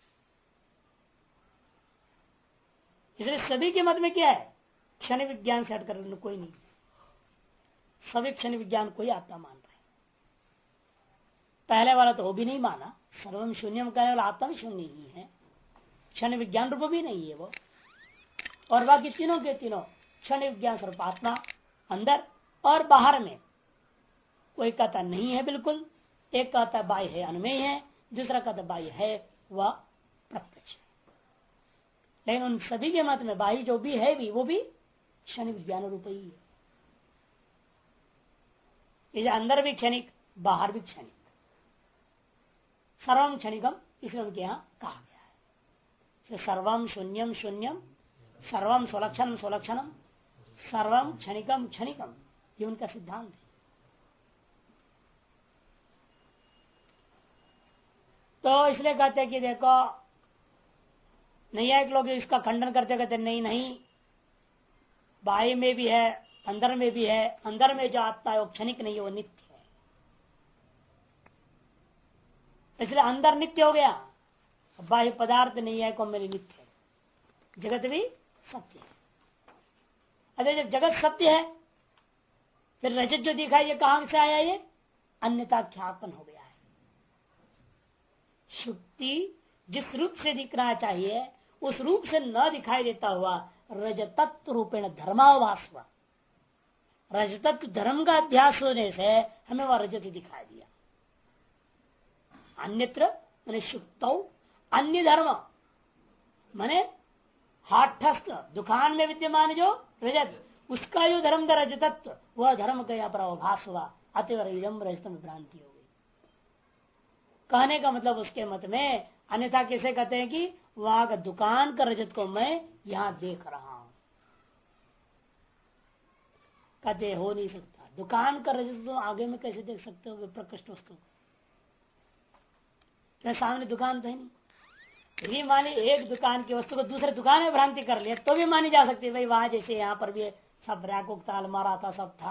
इसलिए सभी के मत में क्या है, क्षण विज्ञान से हटकर कोई नहीं, सभी क्षण विज्ञान को ही आत्मा मान रहे हैं। पहले वाला तो वो भी नहीं माना, सर्वम शून्यम कहने वाला आत्मा भी शून्य ही है, क्षण विज्ञान रूप भी नहीं है वो। और बाकी तीनों के तीनों क्षण विज्ञान स्वरूप आत्मा अंदर और बाहर में। कोई कहता नहीं है बिल्कुल, एक कहता बाह्य है अनुमेय है, दूसरा कहता बाह्य है वह प्रत्यक्ष है। लेकिन उन सभी के मत में बाह्य जो भी है भी वो भी क्षणिक विज्ञान रूप ही है। ये अंदर भी क्षणिक बाहर भी क्षणिक, सर्वम क्षणिकम, इसलिए उनके यहाँ कहा गया है सर्वम शून्यम शून्यम, सर्वम स्वलक्षणम स्वलक्षणम, सर्वम क्षणिकम क्षणिकम, ये उनका सिद्धांत है। तो इसलिए कहते हैं कि देखो नैयायिक लोग इसका खंडन करते कहते नहीं नहीं, बाह्य में भी है अंदर में भी है, अंदर में जो आत्मा है वो क्षणिक नहीं है, वो नित्य है। इसलिए अंदर नित्य हो गया, बाह्य पदार्थ नहीं है को मेरे नित्य है, जगत भी सत्य है। अरे जब जगत सत्य है फिर रजत जो दिखाई ये कहां से आया, ये अन्यथा ख्यापन हो गया है। शुक्ति जिस रूप से दिखना चाहिए उस रूप से न दिखाई देता हुआ रजतत्व रूपेण धर्माभास हुआ, रजतत्व धर्म का अभ्यास होने से हमें वह रजत ही दिखाई दिया। अन्यत्र मैंने शुक्तौ अन्य धर्म माने हाठस्थ दुकान में विद्यमान जो रजत उसका जो धर्म रजतत्व वह धर्म का यहाँ पर अवभास हुआ, अतएव इदम रजतम भ्रांति हो गई। कहने का मतलब उसके मत में अन्यथा कैसे कहते हैं कि वहां का दुकान का रजत को मैं यहां देख रहा हूं, कहते हो नहीं सकता। दुकान का रजत तो आगे में कैसे देख सकते हो प्रकृष्ट वस्तु, क्या सामने दुकान तो है नहीं। यदि मानी एक दुकान की वस्तु को दूसरे दुकान में भ्रांति कर लिया तो भी मानी जा सकती है, भाई वहां जैसे यहाँ पर भी सब रैक उकताल मारा था सब था,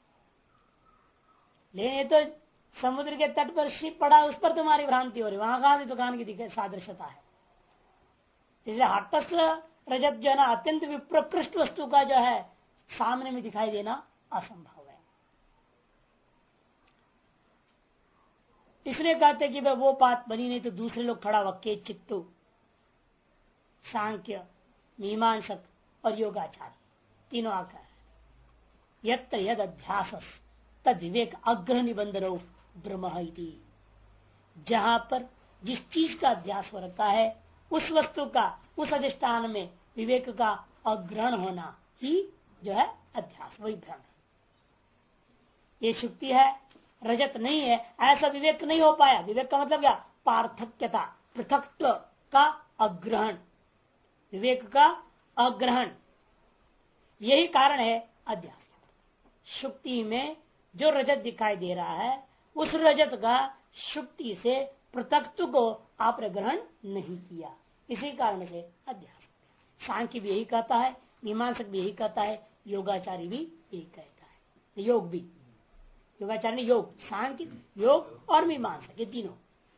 लेकिन तो समुद्र के तट पर शिप पड़ा उस पर तुम्हारी भ्रांति हो रही, वहां कहां से दुकान की सादृश्यता है। इसलिए हटस्थ रजत जो है ना अत्यंत विप्रकृष्ट वस्तु का जो है सामने में दिखाई देना असंभव है। इसलिए कहते कि भाई वो बात बनी नहीं तो दूसरे लोग खड़ा वक्के चित्तु सांख्य मीमांसक और योगाचार्य तीनों आकर है। यत्र यद अध्यास तद विवेक अग्रह निबंधनो ब्रह्म इति, जहां पर जिस चीज का अध्यास हो रखा है उस वस्तु का उस अधिष्ठान में विवेक का अग्रहण होना ही जो है अध्यास, वही भ्रम है। ये शुक्ति है रजत नहीं है ऐसा विवेक नहीं हो पाया। विवेक का मतलब क्या, पार्थक्यता पृथक्त्व का अग्रहण, विवेक का अग्रहण, यही कारण है अध्यास। शुक्ति में जो रजत दिखाई दे रहा है उस रजत का शुक्ति से पृथक्त्व को आपने ग्रहण नहीं किया, इसी कारण से अध्यास। सांख्य भी यही कहता है, मीमांसक भी यही कहता है, योगाचार्य भी यही कहता है। योग भी, योगाचार्य ने योग, सांख्य योग और मीमांसक ये तीनों,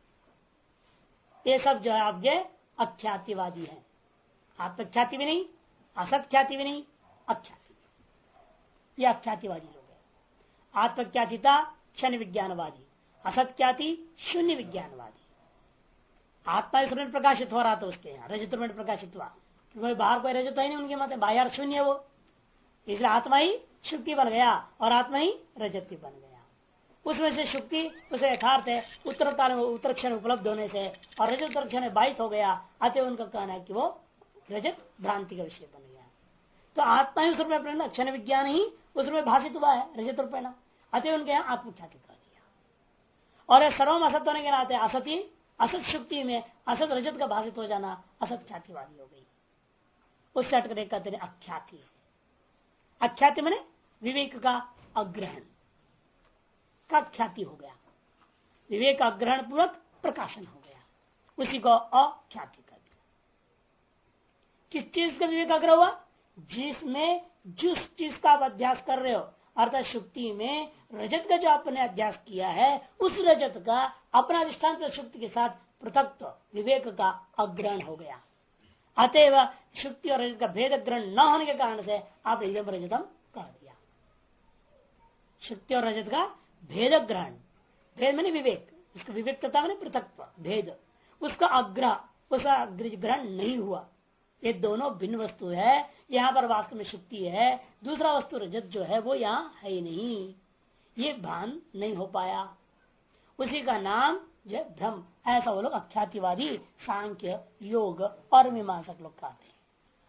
ये सब जो है आपके अख्यातिवादी है। आत्मख्याति भी नहीं, असत ख्याति भी नहीं, अख्याति, ये अख्यातिवादी लोग है। आत्मख्यातिता क्षण विज्ञानवादी, असत ख्याति शून्य विज्ञानवादी। आत्मा इस में प्रकाशित हो रहा था उसके यहाँ, रजत में प्रकाशित हुआ, क्योंकि बाहर कोई रजत है नहीं उनके मत, बाहर शून्य है वो, इसलिए आत्मा ही शुक्ति बन गया और आत्मा ही रजत बन गया। उसमें से शुक्ति उसे यथार्थ है उत्तर काल में उत्तर क्षण उपलब्ध होने से, और रजत उत्तर क्षण बाधित हो गया, अतः उनका कहना है कि वो रजत भ्रांति का विषय बन गया। तो आत्मा ही उस रूप क्षण विज्ञान ही उस रूप भाषित हुआ है रजत रूपेण, अतः उनके यहाँ आत्मख्याति कर दिया। और सर्वम असत होने के नाते असती असत शुक्ति में असत रजत का भाषित हो जाना असत ख्यातिवादी हो गई। उससे हटकर कहते हैं अख्याति है। अख्याति माने विवेक का अग्रहण का ख्याति हो गया, विवेक अग्रहण पूर्वक प्रकाशन हो गया, उसी को अख्याति कर दिया। किस चीज का विवेक अग्रह हुआ, जिसमें जिस चीज का आप अध्यास कर रहे हो, अर्थात शुक्ति में रजत का जो आपने अध्यास किया है उस रजत का अपना अधिष्ठान शुक्ति के साथ पृथक्त्व विवेक का अग्रहण हो गया। अतएव शुक्ति और रजत का भेद ग्रहण न होने के कारण से आपने इदम रजतम कह दिया। शुक्ति और रजत का भेद ग्रहण, भेद माने विवेक, उसका विवेकता माने पृथक्त्व भेद, उसका आग्रह उसका ग्रहण नहीं हुआ। ये दोनों भिन्न वस्तु है। यहाँ पर वास्तव में शुक्ति है, दूसरा वस्तु रजत जो है वो यहाँ है ही नहीं, ये भान नहीं हो पाया, उसी का नाम जो है भ्रम। ऐसा वो लोग अख्यातिवादी सांख्य योग और मीमांसक लोग कहते हैं।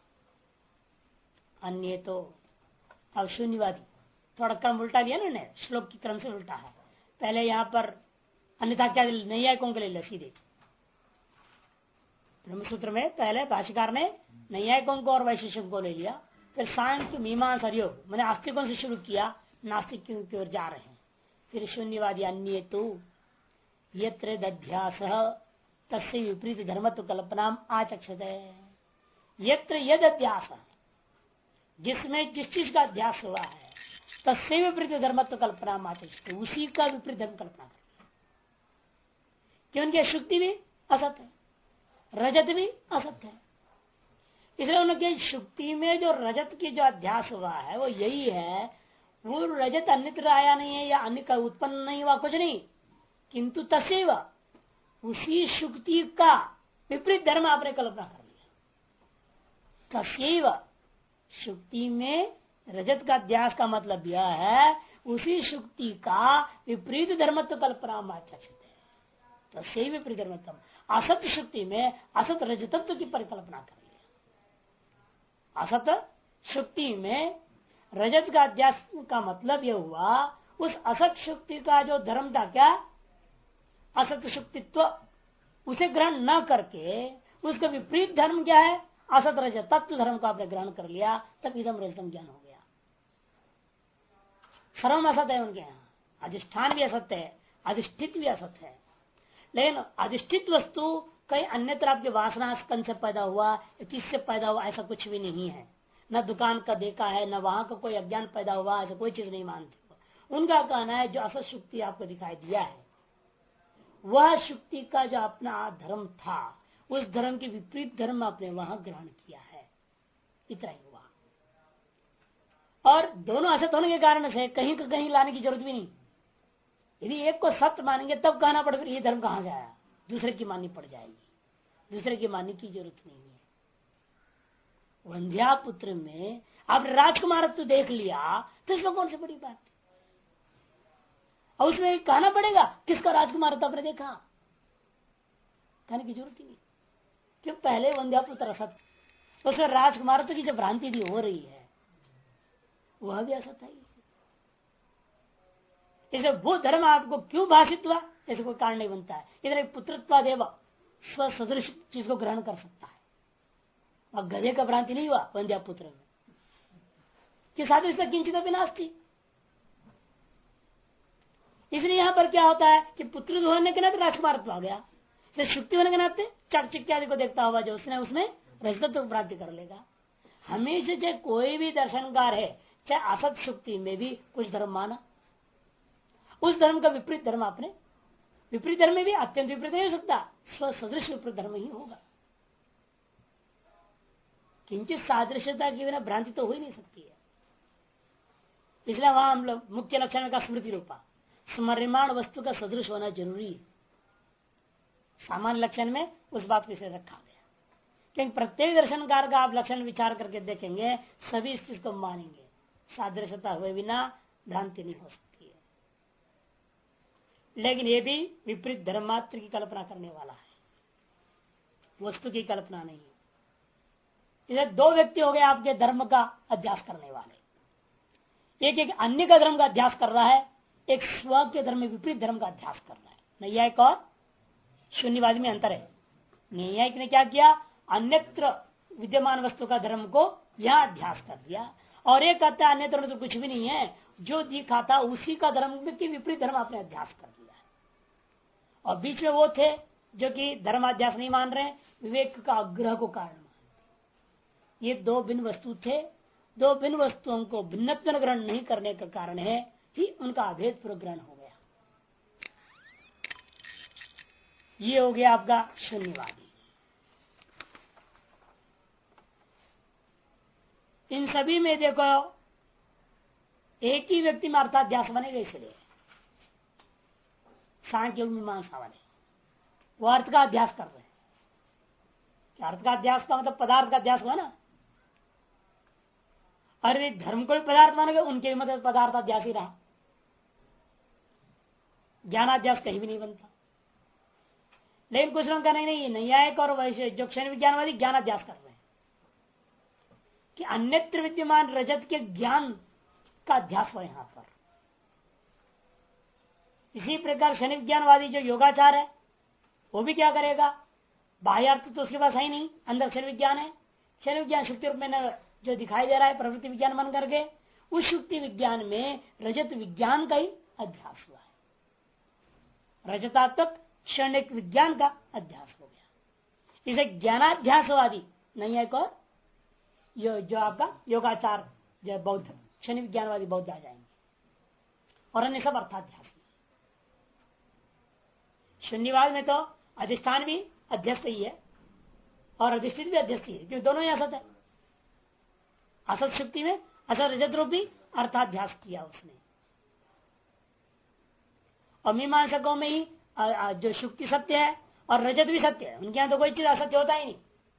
अन्य तो अब शून्यवादी, थोड़ा क्रम उल्टा दिया ना, श्लोक की क्रम से उल्टा है। पहले यहाँ पर अन्यथा क्या नैयायिकों के लिए सीधे ब्रह्मसूत्र में पहले भाष्यकार ने नैयायिकों को और वैशेषिकों को ले लिया, फिर सांख्य मीमांसा और योग मैंने आस्तिकों से शुरू किया, नास्तिकों की ओर जा रहे हैं। फिर शून्यवादी अन्य तो यत्र दध्यास तस्य विपरीत धर्मत्व कल्पना आचक्षते, यत्र यद अध्यास जिसमें जिस चीज का अध्यास हुआ है तस्य विपरीत धर्मत्व कल्पना आचक्षते, उसी का विपरीत धर्म कल्पना करते, क्योंकि शुक्ति भी असत है रजत भी असत है। इसलिए उनके शुक्ति में जो रजत की जो अध्यास हुआ है वो यही है, वो रजत अन्यत्र आया नहीं है या अन्य का उत्पन्न नहीं हुआ कुछ नहीं, किंतु तसेव उसी शुक्ति का विपरीत धर्म आपने कल्पना कर लिया। तसेव शुक्ति में रजत का अध्यास का मतलब यह है उसी शुक्ति का विपरीत धर्मत्व कल्पना माचक्षते, तस्यैव विपरीतम। असत शुक्ति में असत रजतत्व की परिकल्पना कर लिया। असत शुक्ति में रजत का अध्यास का मतलब यह हुआ उस असत शुक्ति का जो धर्म था क्या, असत शुक्तित्व, उसे ग्रहण न करके उसका विपरीत धर्म क्या है, असत रजत तत्व धर्म को आपने ग्रहण कर लिया, तब इदम रजतम ज्ञान हो गया। सर्वम असत है उनके यहाँ, अधिष्ठान भी असत्य है, अधिष्ठित भी असत्य है। लेकिन अधिष्ठित वस्तु कहीं अन्यत्र आपके वासना स्कंध से पैदा हुआ, किससे पैदा हुआ, ऐसा कुछ भी नहीं है। न दुकान का देखा है, न वहां का कोई अज्ञान पैदा हुआ, ऐसा कोई चीज नहीं मानते। उनका कहना है जो असत शुक्ति आपको दिखाई दिया है, वह शुक्ति का जो अपना धर्म था, उस धर्म के विपरीत धर्म आपने वहां ग्रहण किया है, इतना ही हुआ। और दोनों असत होने के कारण से कहीं का कहीं लाने की जरूरत भी नहीं। यदि एक को सत्य मानेंगे तब कहना पड़ेगा ये धर्म कहां गया, दूसरे की माननी पड़ जाएगी, दूसरे की मानने की जरूरत नहीं है। वंध्या पुत्र में आपने राजकुमार तो देख लिया, तो इसमें कौन सी बड़ी बात है। और उसमें कहना पड़ेगा किसका राजकुमार तो आपने देखा, कहने की जरूरत ही नहीं। क्यों, पहले वंध्या पुत्र असत, उसमें राजकुमार की जो भ्रांति भी हो रही है वह भी असत है। इसे वो धर्म आपको क्यों भाषित हुआ, ऐसे कोई कारण नहीं बनता है। इधर एक पुत्रत्वादेव स्वसदृश चीज को ग्रहण कर सकता है, और गधे का भ्रांति नहीं हुआ वंध्या पुत्र में, कि साथ इसका किंचित भी नास्ती। इसलिए यहां पर क्या होता है कि पुत्र होने के नाते राजकुमारत्व आ गया, शुक्ति होने के नाते चकचिक आदि को देखता हुआ जो उसने उसमें रजतत्व को प्राप्ति कर लेगा। हमेशा चाहे कोई भी दर्शनकार है, चाहे असत शुक्ति में भी कुछ धर्म माना, उस धर्म का विपरीत धर्म आपने, विपरीत धर्म में भी अत्यंत विपरीत नहीं हो सकता, स्वसदृश विपरीत धर्म ही होगा। किंचित सादृश्यता की बिना भ्रांति तो हो ही नहीं सकती है। इसलिए वहां हम लोग मुख्य लक्षण का स्मृति रूपा स्मर्यमाण वस्तु का सदृश होना जरूरी है। सामान्य लक्षण में उस बात को इसे रखा गया, क्योंकि प्रत्येक दर्शनकार का आप लक्षण विचार करके देखेंगे, सभी इस चीज को मानेंगे, सादृश्यता हुए बिना भ्रांति नहीं हो सकती है। लेकिन ये भी विपरीत धर्म मात्र की कल्पना करने वाला है, वस्तु की कल्पना नहीं। इसे दो व्यक्ति हो गए आपके धर्म का अध्यास करने वाले, एक अन्य का धर्म का अध्यास कर रहा है, एक स्व के धर्म में विपरीत धर्म का अध्यास कर रहा है। नैयायिक और शून्यवादी में अंतर है। नैयायिक ने क्या किया, अन्यत्र विद्यमान वस्तु का धर्म को यहां अध्यास कर दिया, और एक कहता है अन्यत्र तो कुछ भी नहीं है, जो दिखा था उसी का धर्म के विपरीत धर्म आपने अध्यास कर दिया। और बीच में वो थे जो कि धर्माध्यास नहीं मान रहे, विवेक का आग्रह को कारण मानते। ये दो भिन्न वस्तु थे, दो भिन्न वस्तुओं को भिन्नत्व ग्रहण नहीं करने का कारण है ही उनका अभेद पूर्व ग्रहण हो गया। ये हो गया आपका शून्यवादी। इन सभी में देखो एक ही व्यक्ति में अर्थाध्यास बनेगा, इसलिए सांख्य मीमांसा वाले वो अर्थ का अध्यास कर रहे हैं। क्या अर्थ का अध्यास का मतलब पदार्थ का अध्यास हुआ ना, अरे धर्म को भी पदार्थ मानोगे उनके भी मतलब पदार्थ अध्यास ही रहा, ज्ञानाध्यास कहीं भी नहीं बनता। लेकिन कुछ लोग कहना नहीं, नैयायिक और वैसे जो क्षण विज्ञानवादी ज्ञानाध्यास कर रहे हैं कि अन्यत्र विद्यमान रजत के ज्ञान का अध्यास हो यहां पर। इसी प्रकार क्षण विज्ञानवादी जो योगाचार है वो भी क्या करेगा, बाह्य अर्थ तो उसके पास है ही नहीं, अंदर क्षण विज्ञान है, क्षण विज्ञान शुक्ति रूप में जो दिखाई दे रहा है प्रवृत्ति विज्ञान बन करके, उस शुक्ति विज्ञान में रजत विज्ञान का ही अध्यास हुआ है। रजतात्मक क्षणिक विज्ञान का अध्यास हो गया। इसे ज्ञानाध्यासवादी नहीं है, और जो आपका योगाचार जो बौद्ध क्षण विज्ञानवादी बौद्ध आ जाएंगे, और अन्य सब अर्थाध्यास। शून्यवाद में तो अधिष्ठान भी अध्यस्त ही है और अधिष्ठित भी अध्यस्त ही है, क्योंकि दोनों ही असत है। असत शक्ति में असत रजत रूपी अर्थाध्यास किया उसने। और मीमांसकों में ही जो शुक्ति सत्य है और रजत भी सत्य है, उनके यहां तो कोई चीज असत्य होता ही नहीं।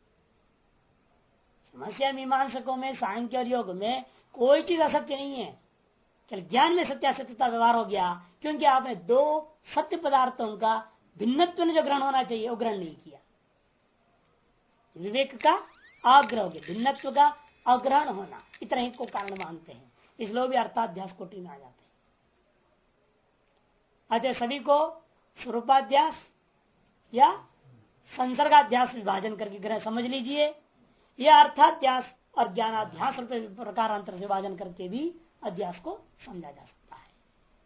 समस्या मीमांसकों में सांख्य और योग में कोई चीज असत्य नहीं है, चल ज्ञान में सत्य असत्यता व्यवहार हो गया, क्योंकि आपने दो सत्य पदार्थों का भिन्नत्व ने जो ग्रहण होना चाहिए वो ग्रहण नहीं किया। विवेक का आग्रह हो गया, भिन्नत्व का अग्रहण होना, इतना ही को कारण मानते हैं, इसलिए भी अर्थाध्यास कोटि में आ जाते हैं। अतः सभी को स्वरूपाध्यास या संसर्गाध्यास विभाजन करके ग्रह समझ लीजिए, यह अर्थाध्यास और ज्ञानाध्यास प्रकारांतर से विभाजन करके भी अध्यास को समझा जा सकता है।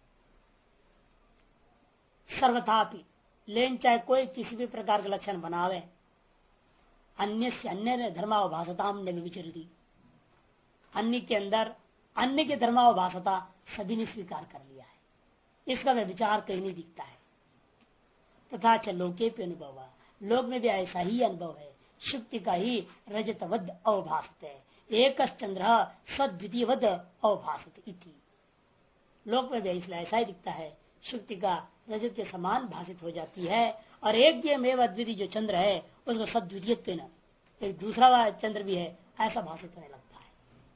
सर्वथापि लेन चाहे कोई किसी भी प्रकार के लक्षण बनावे, अन्य से अन्य धर्मावभाषता ने विचरती, अन्य के अंदर अन्य के धर्मावभाषता सभी ने स्वीकार कर लिया है, इसका वह विचार कहीं नहीं दिखता है। तथा च लोके पे अनुभव, लोक में भी ऐसा ही अनुभव है, शुक्ति का ही रजतवद अवभाषित है, एक चंद्र सद्वितीयवद अवभाषित इति। लोक में भी इसलिए ऐसा ही दिखता है, शुक्ति का रजत के समान भाषित हो जाती है, और एक में अद्वितीय जो चंद्र है उसको सद्वितीय एक दूसरा वाला चंद्र भी है ऐसा भाषित होने लगता है।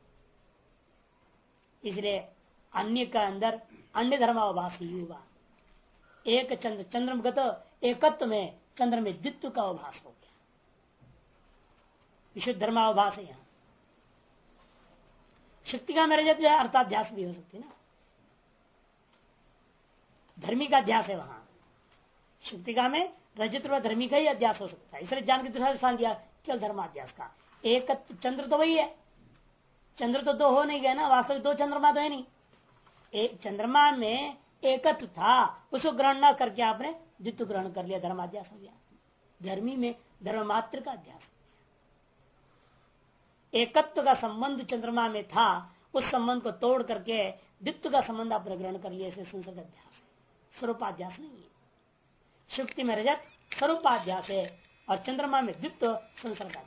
इसलिए अन्य का अंदर अन्य धर्मावभाषी हुआ, एक चंद्र चंद्रमगत एकत्व में चंद्र में द्वित्व का अवभाष हो गया, विशुद्ध धर्मावभाष है। यहाँ शक्ति का में रजत जो है अर्थाध्यास भी हो सकती है ना, धर्मी का अध्यास है वहां, शुक्तिका में रजत व धर्मी का ही अध्यास हो सकता है। इसलिए जान के दूसरा स्थान दिया केवल धर्माध्यास का। एक चंद्र तो वही है, चंद्र तो दो हो नहीं गए ना, वास्तविक दो चंद्रमा तो है नहीं, एक चंद्रमा में एकत्व था, उसको ग्रहण न करके आपने द्वित्व ग्रहण कर लिया, धर्माध्यास हो गया। धर्मी में धर्म मात्र का अध्यास हो गया। एकत्व का संबंध चंद्रमा में था, उस संबंध को तोड़ करके द्वित्व का संबंध आपने ग्रहण कर लिया, इसे संसर्ग अध्यास है, स्वरूपाध्यास नहीं है। शुक्ति में रजत स्वरूपाध्यास है और चंद्रमा में द्वित्व संसर्गाध्यास।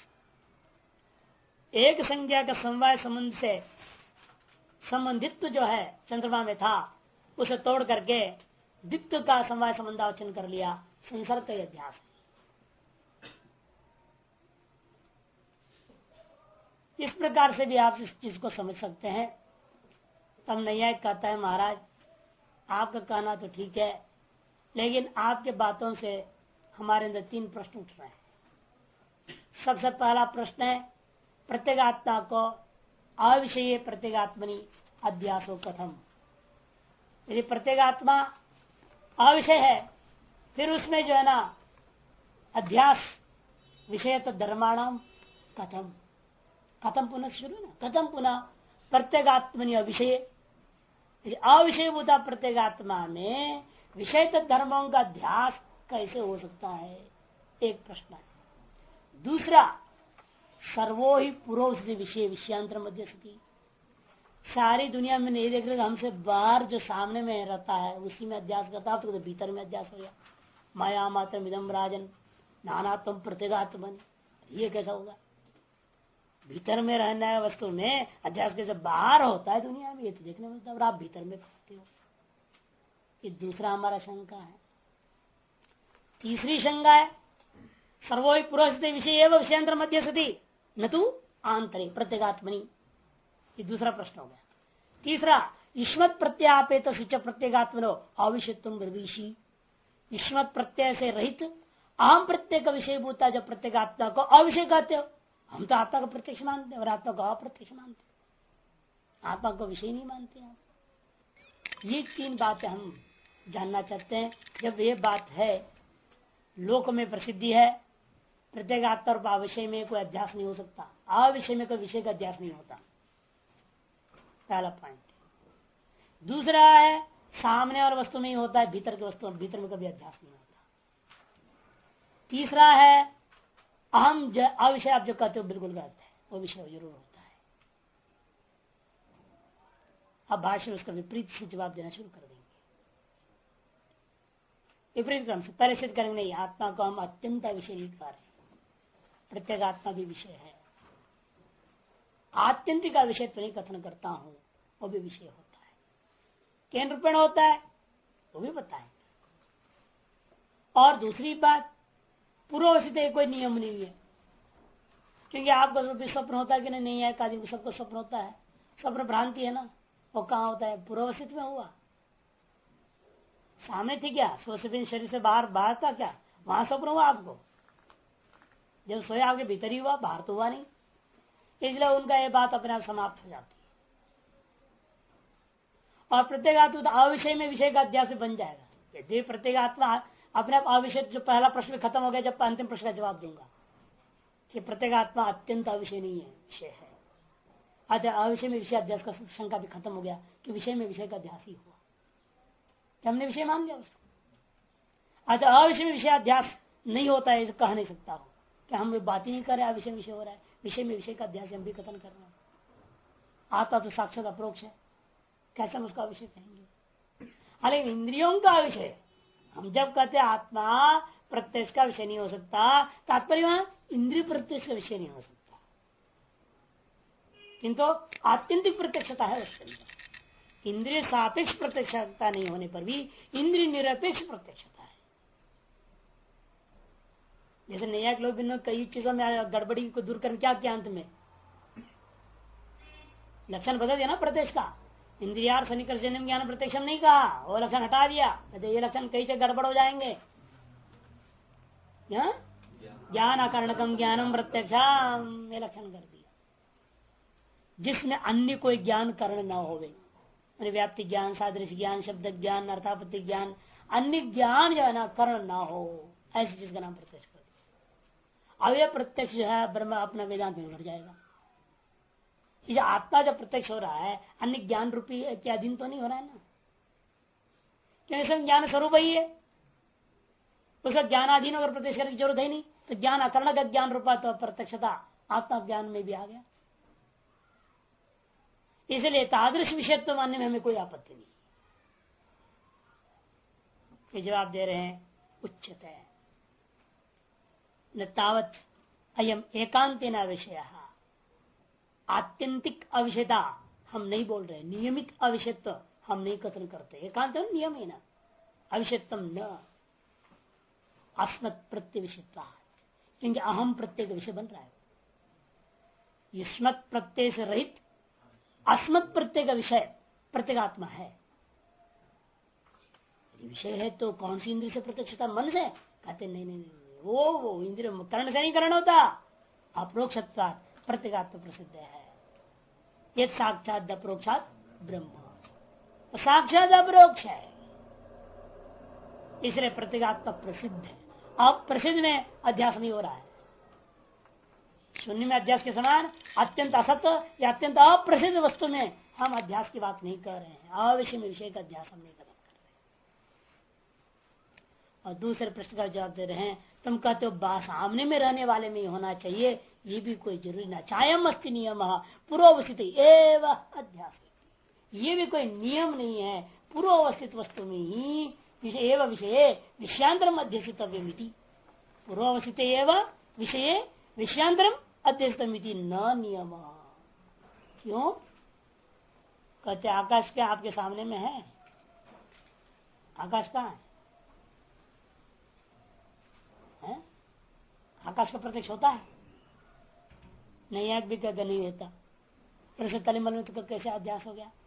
एक संज्ञा का समवाय संबंध से संबंधित्व जो है चंद्रमा में था, उसे तोड़ करके द्वित्व का समवाय संबंधावचन कर लिया, संसर्ग का अध्यास है। इस प्रकार से भी आप इस चीज को समझ सकते हैं। तब न्यायिक कहता है महाराज आपका कहना तो ठीक है, लेकिन आपके बातों से हमारे अंदर तीन प्रश्न उठ रहे हैं। सबसे पहला प्रश्न है, प्रत्येगात्मा को अविषय प्रत्येगात्मनि अध्यासो कथम। यदि प्रत्येगात्मा अविषय है, फिर उसमें जो है ना अध्यास विषय तो धर्माणाम कथम, कथम पुनः शुरू ना, कथम पुनः प्रत्येगात्मनि अविषय। अविषय भूता प्रत्येगात्मा में विषय धर्मों का अध्यास कैसे हो सकता है, एक प्रश्न है। दूसरा, सर्वो ही पूर्व विषय विषयांतर मध्य स्थिति, सारी दुनिया में नहीं देख रहे, हमसे बाहर जो सामने में रहता है उसी में अध्यास करता है, तो भीतर में अध्यास हो गया। माया मात्र मिदम राजन नानात्म प्रत्येगात्मन, ये कैसा होगा? भीतर में रहने वस्तु में अध्यास कैसे बाहर होता है दुनिया में, ये तो देखने में तब आप भीतर में करते हो। ये दूसरा हमारा शंका है। तीसरी शंका है, सर्वोहि पुरोहित विषय एवं विषयांतर मध्य सती न तो आंतरे प्रत्येगात्मनि, ये दूसरा प्रश्न हो गया। तीसरा, युष्मत प्रत्यापेत प्रत्येगात्मनो अविषयत्व निर्विषी, युष्मत प्रत्यय से रहित अहम प्रत्यय का विषय भूता जब प्रत्येगात्मा को अविषय कहते हो, हम तो आत्मा को प्रत्यक्ष मानते हैं और आत्मा को अप्रत्यक्ष मानते हैं, आत्मा को विषय नहीं मानते हैं। ये तीन बातें हम जानना चाहते हैं। जब ये बात है, लोक में प्रसिद्धि है, प्रत्येगात्मा और अविषय में कोई अध्यास नहीं हो सकता, अविषय में कोई विषय का अध्यास नहीं होता, पहला पॉइंट। दूसरा है, सामने और वस्तु में ही होता है, भीतर की वस्तु भीतर में कभी अध्यास नहीं होता। तीसरा है, अहम अविषय आप जो कहते हो बिल्कुल कहते हैं, वो विषय जरूर होता है। अब भाष्य उसका विपरीत से जवाब देना शुरू कर देंगे। विपरीत क्रम से पहले सिद्ध करेंगे, नहीं आत्मा को हम अत्यंत विषय नहीं कर रहे, प्रत्येक आत्मा भी विषय है, आत्यंतिक विषय तो नहीं कथन करता हूं, वो भी विषय होता है। केंद्र रूपेण होता है वो भी बताएंगे। और दूसरी बात, पूर्ववस्थित कोई नियम नहीं है, क्योंकि आपको भी स्वप्न होता है कि नहीं है, आदमी सबको स्वप्न होता है, स्वप्न भ्रांति है ना, वो कहाँ होता है, पूर्ववस्थित में हुआ। सामने थी क्या? स्वप्न शरीर से बाहर बाहर था क्या? वहां स्वप्न हुआ आपको? जब सोया आपके भीतर ही हुआ, बाहर तो हुआ नहीं। इसलिए उनका ये बात अपने आप समाप्त हो जाती है। और प्रत्येगात्मा अविषय में विषय का अध्यास बन जाएगा। यदि प्रत्येगात्मा अपने आप अविषय, जो पहला प्रश्न खत्म हो गया, जब अंतिम प्रश्न का जवाब दूंगा कि प्रत्येगात्मा अत्यंत अविषय नहीं है, विषय है। अतः अविषय में विषय अध्यास का शंका भी खत्म हो गया कि विषय में विषय का अध्यास ही हुआ, कि हमने विषय मान लिया उसको। अतः अविषय में विषय अध्यास नहीं होता है, कह नहीं सकता हो कि हम बात ही नहीं कर रहे, अविषय विषय हो रहा है। विषय में विषय का अध्यास हम भी कथन कर रहे हैं। आता तो साक्षात अप्रोक्ष है, कैसे हम उसका विषय कहेंगे? हालांकि इंद्रियों का विषय हम जब कहते हैं आत्मा प्रत्यक्ष का विषय नहीं हो सकता, तात्पर्य वहां इंद्रिय प्रत्यक्ष का विषय नहीं हो सकता, किंतु आत्यंतिक प्रत्यक्षता है उसके अंदर। इंद्रिय सापेक्ष प्रत्यक्षता नहीं होने पर भी इंद्रिय निरपेक्ष प्रत्यक्षता है। जैसे नैयायिक लोग कई चीजों में गड़बड़ी को दूर करने क्या किया, अंत में लक्षण बदल दिया ना प्रत्यक्ष का। इंद्रियार सन्निकर्षण ज्ञान प्रत्यक्षम नहीं कहा, वो लक्षण हटा दिया। ये लक्षण कई से गड़बड़ हो जाएंगे। ज्ञान अकर्णकम ज्ञानम प्रत्यक्षम, ये लक्षण कर दिया, जिसमें अन्य कोई ज्ञान कर्ण न होवे। व्याप्ति ज्ञान, सादृश्य ज्ञान, शब्द ज्ञान, अर्थापत्ति ज्ञान, अन्य ज्ञान जो है ना कर्ण ना हो, ऐसी चीज का नाम प्रत्यक्ष कर दिया। अब यह प्रत्यक्ष जो है ब्रह्म अपना वेदांत में उभर जाएगा। ये आत्मा जब प्रत्यक्ष हो रहा है, अन्य ज्ञान रूपी के अधीन तो नहीं हो रहा है ना, क्योंकि सब ज्ञान स्वरूप ही है। उसका ज्ञानाधीन अगर प्रत्यक्ष करने की जरूरत है नहीं, तो ज्ञान अकर्ण का ज्ञान रूपा तो प्रत्यक्षता आत्मा ज्ञान में भी आ गया। इसलिए तादृश विषयत्व मानने में हमें कोई आपत्ति नहीं। ये जवाब दे रहे हैं उच्चतः न तावत अयम एकांतेन विषय, आत्यंतिक अविषयता हम नहीं बोल रहे, नियमित अविषयत्व हम नहीं कथन करते। एकांत नियम है ना, अविषयत्व न अस्मत् प्रत्यय विषयत्वा, क्योंकि अहम प्रत्यय का विषय बन रहा है। युष्मत् प्रत्यय से रहित अस्मत् प्रत्यय का विषय प्रत्येगात्मा है। विषय है तो कौन सी इंद्रिय से प्रत्यक्षता? मन से? कहते नहीं नहीं नहीं, वो इंद्रिय कर्ण से नहीं करण होता, अप्रोक्षत्वात् प्रत्येगात्मा प्रसिद्ध है। ये साक्षात अप्रोक्षात ब्रह्म, साक्षात अप्रोक्ष है, इसलिए प्रत्येगात्मा प्रसिद्ध है। अब प्रसिद्ध में अध्यास नहीं हो रहा है। शून्य में अध्यास के समान अत्यंत असत्य या अत्यंत अप्रसिद्ध वस्तु में हम अध्यास की बात नहीं कर रहे हैं। अविषय में विषय का अध्यास हम नहीं कर रहे। और दूसरे प्रश्न का जवाब दे रहे हैं, तुम कहते हो सामने में रहने वाले में होना चाहिए, ये भी कोई जरूरी ना। चायम अस्ति नियम पूर्वावस्थित एवं अध्यास, ये भी कोई नियम नहीं है। पूर्वावस्थित वस्तु में ही विषय एवं विषय विषयांतरम अध्यसितव्यमिति, पूर्वावस्थित एवं विषय विषयांतरम अध्यसितमिति न नियम। क्यों कहते? आकाश क्या आपके सामने में है? आकाश कहाँ है? आकाश का प्रत्यक्ष होता है? नहीं, आग भी कहते नहीं होता। फिर तलिमल में तो कैसे अध्यास हो गया?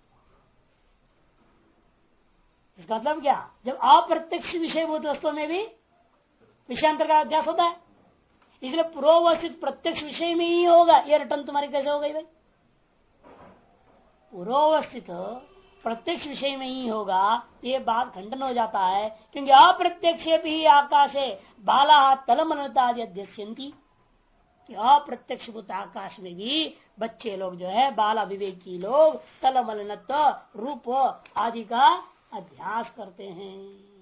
इसका मतलब क्या? जब अप्रत्यक्ष विषयभूत वस्तु में भी विषयांतर का अध्यास होता है, इसलिए पूर्वावस्थित प्रत्यक्ष विषय में ही होगा। ये रटन तुम्हारी कैसे हो गई भाई? पूर्वावस्थित प्रत्यक्ष विषय में ही होगा, ये बात खंडन हो जाता है। क्योंकि अप्रत्यक्ष भी आकाशे बाला तलमनता अध्यस्यन्ति, अप्रत्यक्ष भूत आकाश में भी बच्चे लोग जो है, बाला विवेकी लोग तलमलनत्व रूप आदि का अध्यास करते हैं।